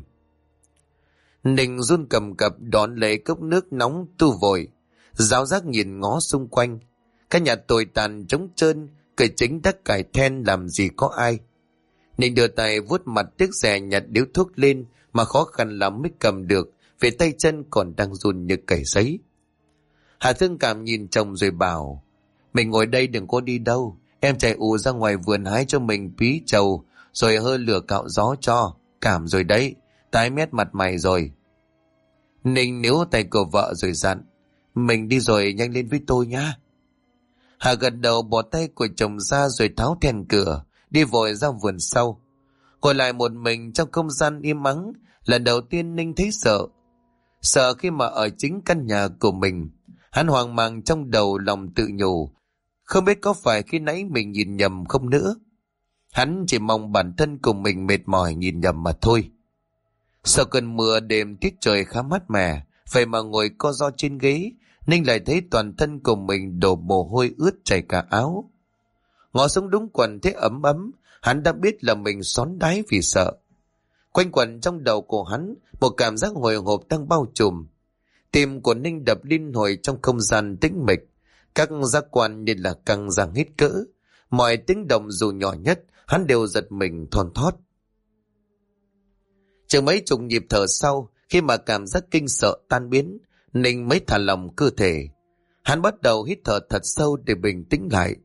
Ninh run cầm cập đón lấy cốc nước nóng tu vội, giáo giác nhìn ngó xung quanh. Các nhà tồi tàn trống trơn, cởi chính đất cải then làm gì có ai. Ninh đưa tay vuốt mặt tiếc rè nhặt điếu thuốc lên mà khó khăn lắm mới cầm được, vì tay chân còn đang run như cầy giấy. Hà thương cảm nhìn chồng rồi bảo, mình ngồi đây đừng có đi đâu, em chạy ù ra ngoài vườn hái cho mình pí trầu, rồi hơi lửa cạo gió cho, cảm rồi đấy, tái mét mặt mày rồi. Ninh níu tay của vợ rồi dặn, mình đi rồi nhanh lên với tôi nhá. Hà gật đầu bỏ tay của chồng ra rồi tháo then cửa, đi vội ra vườn sau. Ngồi lại một mình trong không gian im ắng, lần đầu tiên Ninh thấy sợ. Sợ khi mà ở chính căn nhà của mình. Hắn hoang mang trong đầu lòng tự nhủ, không biết có phải khi nãy mình nhìn nhầm không nữa. Hắn chỉ mong bản thân của mình mệt mỏi nhìn nhầm mà thôi. Sau cơn mưa đêm tiết trời khá mát mẻ, vậy mà ngồi co ro trên ghế, Ninh lại thấy toàn thân của mình đổ mồ hôi ướt chảy cả áo. Ngó xuống đúng quần thấy ấm ấm, hắn đã biết là mình xón đáy vì sợ. Quanh quẩn trong đầu của hắn, một cảm giác hồi hộp đang bao trùm. Tim của Ninh đập liên hồi trong không gian tĩnh mịch, các giác quan như là căng ra hết cỡ. Mọi tiếng động dù nhỏ nhất, hắn đều giật mình thon thót. Chừng mấy chục nhịp thở sau, khi mà cảm giác kinh sợ tan biến, Ninh mới thả lỏng cơ thể. Hắn bắt đầu hít thở thật sâu để bình tĩnh lại.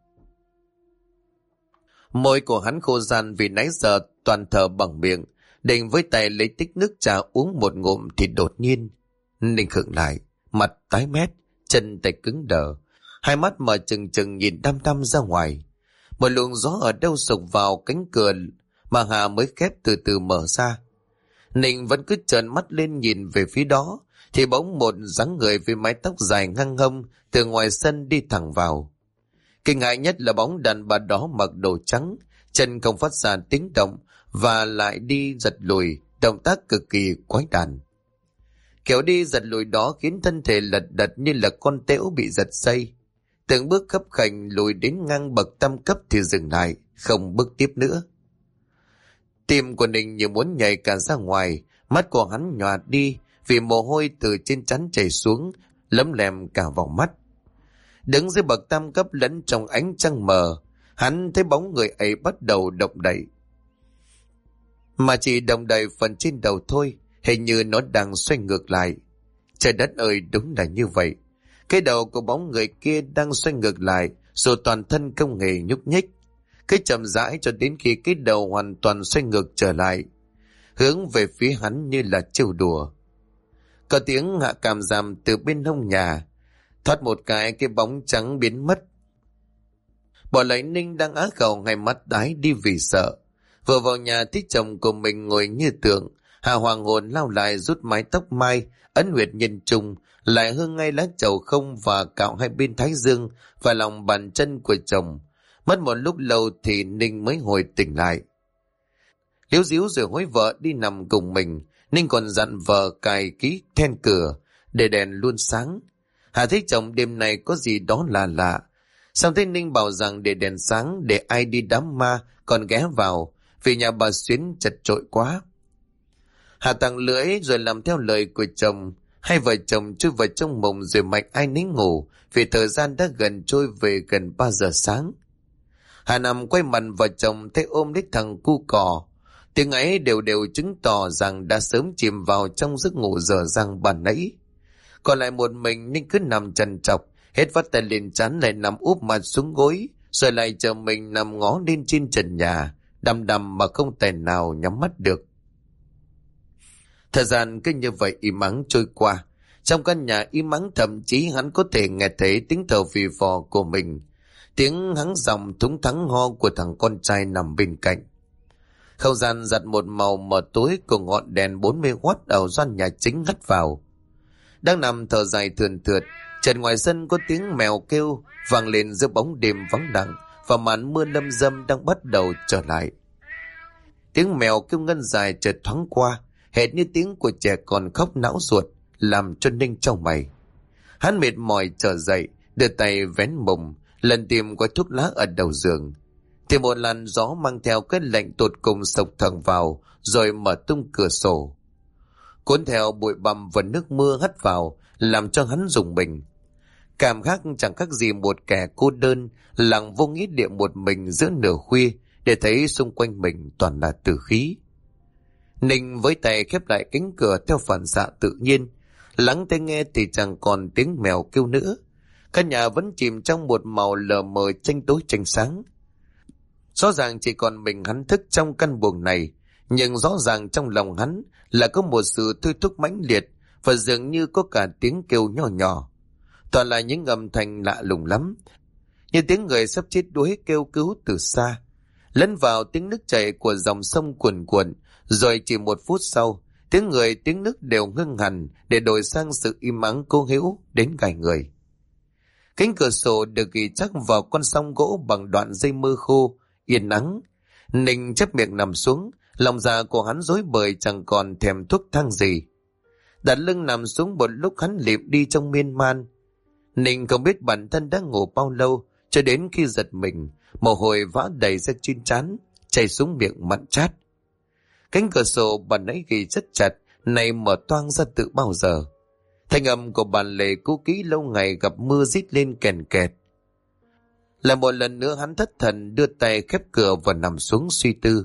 Môi của hắn khô ran vì nãy giờ toàn thở bằng miệng, định với tay lấy tích nước trà uống một ngụm thì đột nhiên Ninh khựng lại, mặt tái mét, chân tay cứng đờ, hai mắt mở trừng trừng nhìn đăm đăm ra ngoài. Một luồng gió ở đâu sộc vào cánh cửa mà Hà mới khép từ từ mở ra. Ninh vẫn cứ trợn mắt lên nhìn về phía đó, thì bỗng một dáng người với mái tóc dài ngang hông từ ngoài sân đi thẳng vào. Kinh hãi nhất là bóng đàn bà đó mặc đồ trắng, chân không phát ra tiếng động và lại đi giật lùi, động tác cực kỳ quái đản. Kiểu đi giật lùi đó khiến thân thể lật đật như là con tễu bị giật dây. Từng bước khấp khành lùi đến ngang bậc tam cấp thì dừng lại, không bước tiếp nữa. Tim của Ninh như muốn nhảy cả ra ngoài, mắt của hắn nhòa đi vì mồ hôi từ trên trán chảy xuống, lấm lem cả vào mắt. Đứng dưới bậc tam cấp lẫn trong ánh trăng mờ, hắn thấy bóng người ấy bắt đầu động đậy. Mà chỉ động đậy phần trên đầu thôi, hình như nó đang xoay ngược lại. Trời đất ơi, đúng là như vậy. Cái đầu của bóng người kia đang xoay ngược lại, rồi toàn thân không hề nhúc nhích. Cứ chậm rãi cho đến khi cái đầu hoàn toàn xoay ngược trở lại, hướng về phía hắn như là trêu đùa. Có tiếng hạ càm ràm từ bên hông nhà, thoát một cái bóng trắng biến mất. Bỏ lại Ninh đang á khẩu, hai mắt đái đi vì sợ. Vừa vào nhà thấy chồng của mình ngồi như tượng, Hà hoàng hồn lao lại rút mái tóc mai, ấn huyệt nhân trung, lại hương ngay lá trầu không và cạo hai bên thái dương và lòng bàn chân của chồng. Mất một lúc lâu thì Ninh mới hồi tỉnh lại. Líu díu rồi hối vợ đi nằm cùng mình. Ninh còn dặn vợ cài kỹ then cửa để đèn luôn sáng. Hà thấy chồng đêm nay có gì đó là lạ. Xong thế Ninh bảo rằng để đèn sáng để ai đi đám ma còn ghé vào, vì nhà bà Xuyến chật chội quá. Hà tặng lưỡi rồi làm theo lời của chồng. Hai vợ chồng chui vào trong mộng rồi mạnh ai nấy ngủ, vì thời gian đã gần trôi về gần 3 giờ sáng. Hà nằm quay mặt vào chồng, thấy ôm lấy thằng cu cò. Tiếng ấy đều đều chứng tỏ rằng đã sớm chìm vào trong giấc ngủ dở dang ban nãy. Còn lại một mình Ninh cứ nằm trằn trọc, hết vắt tay lên trán lại nằm úp mặt xuống gối, rồi lại chờ mình nằm ngó lên trên trần nhà, đăm đăm mà không thể nào nhắm mắt được. Thời gian cứ như vậy im ắng trôi qua. Trong căn nhà im ắng, thậm chí hắn có thể nghe thấy tiếng thở phì phò của mình, tiếng hắng giọng thúng thắng ho của thằng con trai nằm bên cạnh. Không gian giặt một màu mờ tối cùng ngọn đèn 40W ở gian nhà chính hắt vào. Đang nằm thở dài thườn thượt, chợt ngoài sân có tiếng mèo kêu vang lên giữa bóng đêm vắng lặng và màn mưa lâm dâm đang bắt đầu trở lại. Tiếng mèo kêu ngân dài chợt thoáng qua, hệt như tiếng của trẻ còn khóc não ruột, làm cho Ninh chau mày. Hắn mệt mỏi trở dậy, đưa tay vén mùng, lần tìm gói thuốc lá ở đầu giường. Thì một làn gió mang theo cái lạnh tột cùng sộc thẳng vào, rồi mở tung cửa sổ. Cuốn theo bụi bặm và nước mưa hắt vào, làm cho hắn rùng mình. Cảm giác chẳng khác gì một kẻ cô đơn, lặng vô nghĩa địa một mình giữa nửa khuya, để thấy xung quanh mình toàn là tử khí. Ninh với tay khép lại cánh cửa theo phản xạ tự nhiên, lắng tai nghe thì chẳng còn tiếng mèo kêu nữa. Căn nhà vẫn chìm trong một màu lờ mờ tranh tối tranh sáng. Rõ ràng chỉ còn mình hắn thức trong căn buồng này, nhưng rõ ràng trong lòng hắn là có một sự thôi thúc mãnh liệt, và dường như có cả tiếng kêu nhỏ nhỏ. Toàn là những âm thanh lạ lùng lắm, như tiếng người sắp chết đuối kêu cứu từ xa, lẫn vào tiếng nước chảy của dòng sông cuồn cuộn. Rồi chỉ một phút sau, tiếng người tiếng nước đều ngưng hẳn, để đổi sang sự im ắng cố hữu đến gai người. Cánh cửa sổ được ghi chắc vào con song gỗ bằng đoạn dây mơ khô, yên ắng. Ninh chép miệng nằm xuống, lòng dạ của hắn rối bời chẳng còn thèm thuốc thang gì. Đặt lưng nằm xuống một lúc, hắn lịm đi trong miên man. Ninh không biết bản thân đã ngủ bao lâu, cho đến khi giật mình, mồ hôi vã đầy ra trên trán, chảy xuống miệng mặn chát. Cánh cửa sổ bàn nãy ghi rất chặt, này mở toang ra từ bao giờ. Thanh âm của bàn lề cũ kỹ lâu ngày gặp mưa rít lên kèn kẹt. Lại một lần nữa hắn thất thần đưa tay khép cửa và nằm xuống suy tư.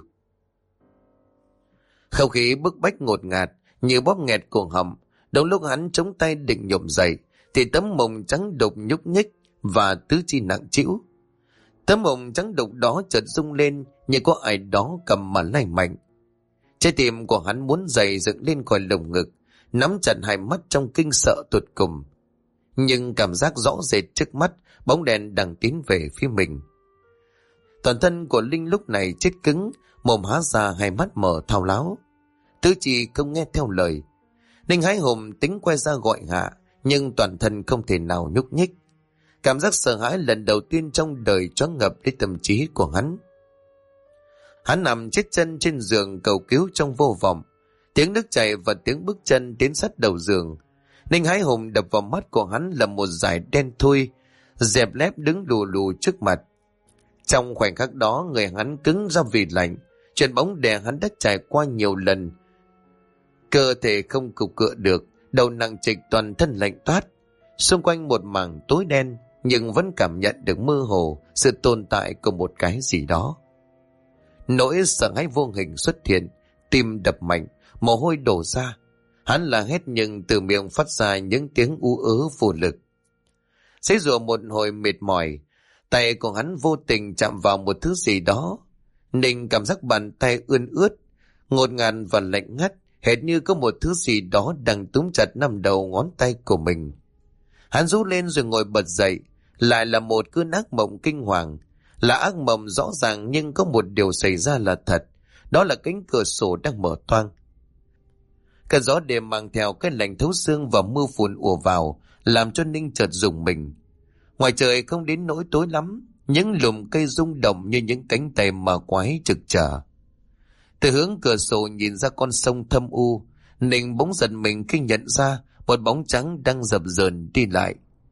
Không khí bức bách ngột ngạt như bóp nghẹt cuồng họng. Đúng lúc hắn chống tay định nhổm dậy, thì tấm mồng trắng đục nhúc nhích và tứ chi nặng trĩu. Tấm mồng trắng đục đó chợt rung lên như có ai đó cầm mà lay mạnh. Trái tim của hắn muốn dậy dựng lên khỏi lồng ngực, nắm chặt hai mắt trong kinh sợ tột cùng. Nhưng cảm giác rõ rệt trước mắt, bóng đèn đang tiến về phía mình. Toàn thân của Linh lúc này chết cứng, mồm há ra, hai mắt mở thao láo. Tứ chi không nghe theo lời. Linh hái hùng tính quay ra gọi Hạ, nhưng toàn thân không thể nào nhúc nhích. Cảm giác sợ hãi lần đầu tiên trong đời choáng ngập đến tâm trí của hắn. Hắn nằm chết chân trên giường cầu cứu trong vô vọng. Tiếng nước chảy và tiếng bước chân tiến sát đầu giường. Ninh Hái Hùng đập vào mắt của hắn là một dải đen thui, dẹp lép đứng lù lù trước mặt. Trong khoảnh khắc đó, người hắn cứng ra vì lạnh. Chuyện bóng đè hắn đã trải qua nhiều lần. Cơ thể không cục cựa được, đầu nặng trịch, toàn thân lạnh toát. Xung quanh một mảng tối đen, nhưng vẫn cảm nhận được mơ hồ sự tồn tại của một cái gì đó. Nỗi sợ hãi vô hình xuất hiện, tim đập mạnh, mồ hôi đổ ra. Hắn la hét nhưng từ miệng phát ra những tiếng ú ớ vô lực. Giãy giụa một hồi mệt mỏi, tay của hắn vô tình chạm vào một thứ gì đó. Ninh cảm giác bàn tay ươn ướt, ngột ngạt và lạnh ngắt, hệt như có một thứ gì đó đang túm chặt nắm đầu ngón tay của mình. Hắn rú lên rồi ngồi bật dậy, lại là một cơn ác mộng kinh hoàng. Là ác mộng rõ ràng, nhưng có một điều xảy ra là thật, đó là cánh cửa sổ đang mở toang. Cơn gió đêm mang theo cái lạnh thấu xương và mưa phùn ùa vào, làm cho Ninh chợt rùng mình. Ngoài trời không đến nỗi tối lắm, những lùm cây rung động như những cánh tay ma quái trực chờ. Từ hướng cửa sổ nhìn ra con sông thâm u, Ninh bỗng giật mình khi nhận ra một bóng trắng đang dập dờn đi lại.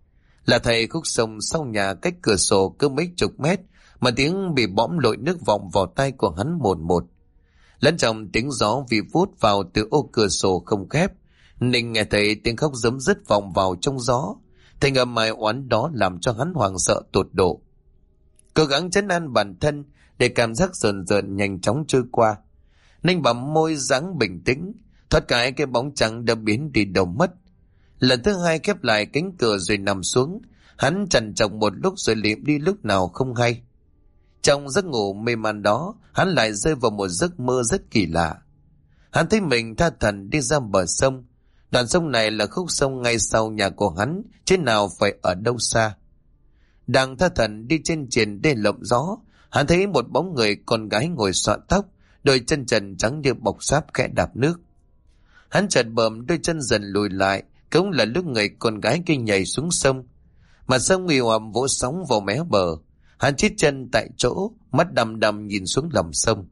Là thầy khúc sông sau nhà cách cửa sổ cứ mấy chục mét mà tiếng bị bõm lội nước vọng vào tai của hắn một một. Lẫn trong tiếng gió vì vút vào từ ô cửa sổ không khép, Ninh nghe thấy tiếng khóc giấm dứt vọng vào trong gió. Thành âm ai oán đó làm cho hắn hoảng sợ tột độ. Cố gắng trấn an bản thân để cảm giác rờn rợn nhanh chóng trôi qua, Ninh bặm môi dáng bình tĩnh. Thoát cái bóng trắng đã biến đi đâu mất. Lần thứ hai khép lại cánh cửa rồi nằm xuống. Hắn trằn trọc một lúc rồi liệm đi lúc nào không hay. Trong giấc ngủ mê man đó, hắn lại rơi vào một giấc mơ rất kỳ lạ. Hắn thấy mình tha thẩn đi ra bờ sông. Đoạn sông này là khúc sông ngay sau nhà của hắn, chứ nào phải ở đâu xa. Đang tha thẩn đi trên triền đê lộng gió, hắn thấy một bóng người con gái ngồi xõa tóc, đôi chân trần trắng như bọc sáp khẽ đạp nước. Hắn chợt bợm đôi chân dần lùi lại, cũng là lúc người con gái kia nhảy xuống sông. Mà sông nguy hoàm vỗ sóng vào mé bờ. Hắn chít chân tại chỗ, mắt đăm đăm nhìn xuống lòng sông.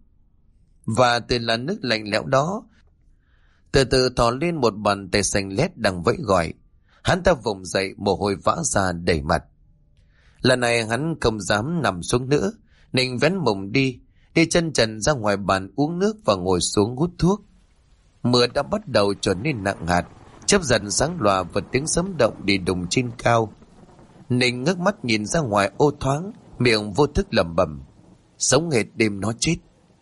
Và từ làn nước lạnh lẽo đó, từ từ thò lên một bàn tay xanh lét đang vẫy gọi. Hắn ta vùng dậy, mồ hôi vã ra đầy mặt. Lần này hắn không dám nằm xuống nữa, Ninh vén mùng đi chân trần ra ngoài bàn uống nước và ngồi xuống hút thuốc. Mưa đã bắt đầu trở nên nặng hạt, chớp dần sáng lòa và tiếng sấm động đi đùng trên cao. Ninh ngước mắt nhìn ra ngoài ô thoáng, miệng vô thức lẩm bẩm: sống hệt đêm nó chết.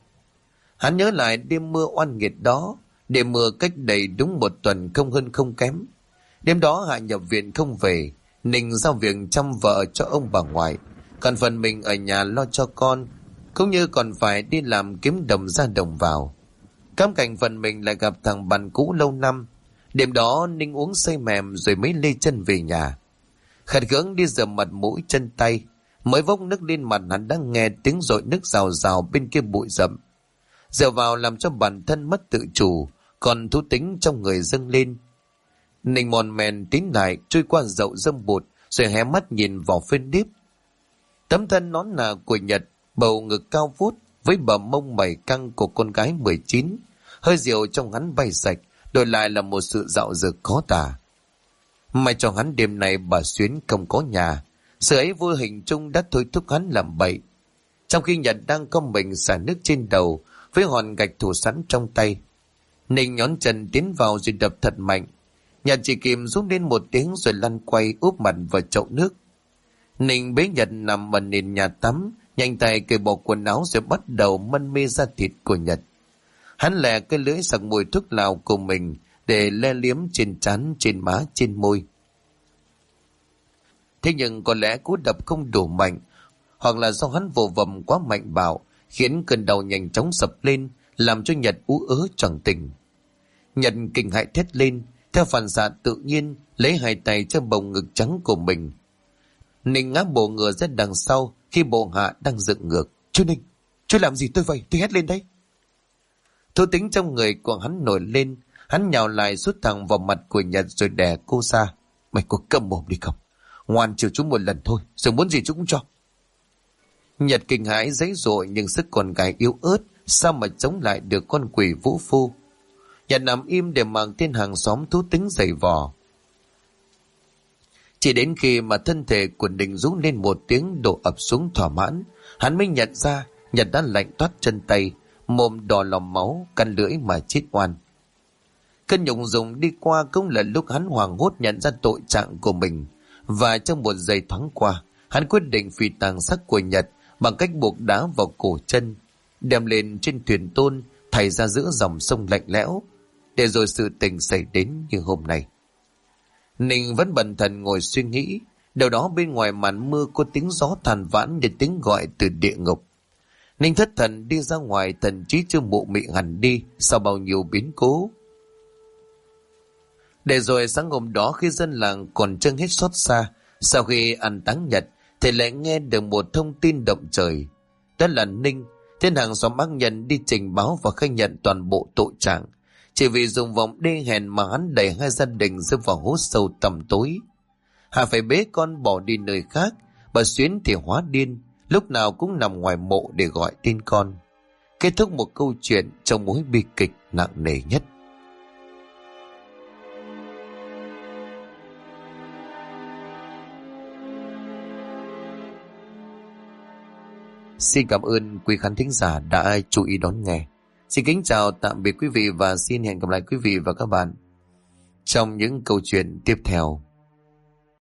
Hắn nhớ lại đêm mưa oan nghiệt đó, đêm mưa cách đây đúng một tuần không hơn không kém. Đêm đó Hạ nhập viện không về, Ninh giao việc chăm vợ cho ông bà ngoại, còn phần mình ở nhà lo cho con, cũng như còn phải đi làm kiếm đồng ra đồng vào. Cam cảnh phần mình lại gặp thằng bạn cũ lâu năm. Đêm đó Ninh uống say mềm rồi mới lê chân về nhà. Khật gỡng đi rửa mặt mũi chân tay, mới vốc nước lên mặt hắn đã nghe tiếng dội nước rào rào bên kia bụi rậm. Dèo vào làm cho bản thân mất tự chủ, còn thú tính trong người dâng lên. Ninh mòn mèn tín lại trôi qua dậu dâm bụt, rồi hé mắt nhìn vào phên điếp. Tấm thân nón nà của Nhật, bầu ngực cao vút với bờ mông mẩy căng của con gái 19, hơi rượu trong hắn bay sạch, đổi lại là một sự dạo dực khó tả. May cho hắn đêm nay bà Xuyến không có nhà, sự ấy vô hình chung đã thôi thúc hắn làm bậy. Trong khi Nhật đang cong mình xả nước trên đầu với hòn gạch thủ sẵn trong tay, Ninh nhón chân tiến vào rồi đập thật mạnh. Nhật chỉ kìm rút lên một tiếng rồi lăn quay úp mặt vào chậu nước. Ninh bế Nhật nằm ở nền nhà tắm, nhanh tay cởi bỏ quần áo rồi bắt đầu mân mê da thịt của Nhật. Hắn lẹ cái lưỡi sặc mùi thuốc lào của mình để le liếm trên trán, trên má, trên môi. Thế nhưng có lẽ cú đập không đủ mạnh, hoặc là do hắn vồ vầm quá mạnh bạo, khiến cơn đau nhanh chóng sập lên, làm cho Nhật ú ớ choàng tỉnh. Nhật kinh hãi thét lên, theo phản xạ tự nhiên lấy hai tay cho bồng ngực trắng của mình. Ninh ngã bổ ngửa ra đằng sau khi bộ hạ đang dựng ngược. Chú Ninh, chú làm gì tôi vậy? Tôi hét lên đấy. Thú tính trong người của hắn nổi lên, hắn nhào lại sút thẳng vào mặt của Nhật rồi đè cô ra. Mày có câm mồm đi không? Ngoan chiều chú một lần thôi, rồi muốn gì chú cũng cho. Nhật kinh hãi giãy giụa nhưng sức con gái yếu ớt, sao mà chống lại được con quỷ vũ phu. Nhật nằm im để mặc thiên hàng xóm thú tính giày vò. Chỉ đến khi mà thân thể của Ninh rú lên một tiếng đổ ập xuống thỏa mãn, hắn mới nhận ra Nhật đã lạnh toát chân tay, mồm đỏ lòm máu, căn lưỡi mà chết oan. Cơn nhục dùng đi qua cũng là lúc hắn hoảng hốt nhận ra tội trạng của mình, và trong một giây thoáng qua, hắn quyết định phi tang xác của Nhật bằng cách buộc đá vào cổ chân, đem lên trên thuyền tôn, thảy ra giữa dòng sông lạnh lẽo, để rồi sự tình xảy đến như hôm nay. Ninh vẫn bần thần ngồi suy nghĩ, đâu đó bên ngoài màn mưa có tiếng gió than vãn như tiếng gọi từ địa ngục. Ninh thất thần đi ra ngoài, thần trí chưa mụ mị hẳn đi sau bao nhiêu biến cố. Để rồi sáng hôm đó khi dân làng còn trông hết xót xa, sau khi ăn táng Nhật thì lại nghe được một thông tin động trời. Đó là Ninh, thiên hàng xóm bác nhân đi trình báo và khai nhận toàn bộ tội trạng, chỉ vì dùng vòng đê hèn mà hắn đẩy hai gia đình rơi vào hố sâu tăm tối. Hà phải bế con bỏ đi nơi khác, bà Xuyến thì hóa điên, lúc nào cũng nằm ngoài mộ để gọi tên con. Kết thúc một câu chuyện trong mối bi kịch nặng nề nhất. Xin cảm ơn quý khán thính giả đã chú ý đón nghe. Xin kính chào tạm biệt quý vị và xin hẹn gặp lại quý vị và các bạn trong những câu chuyện tiếp theo.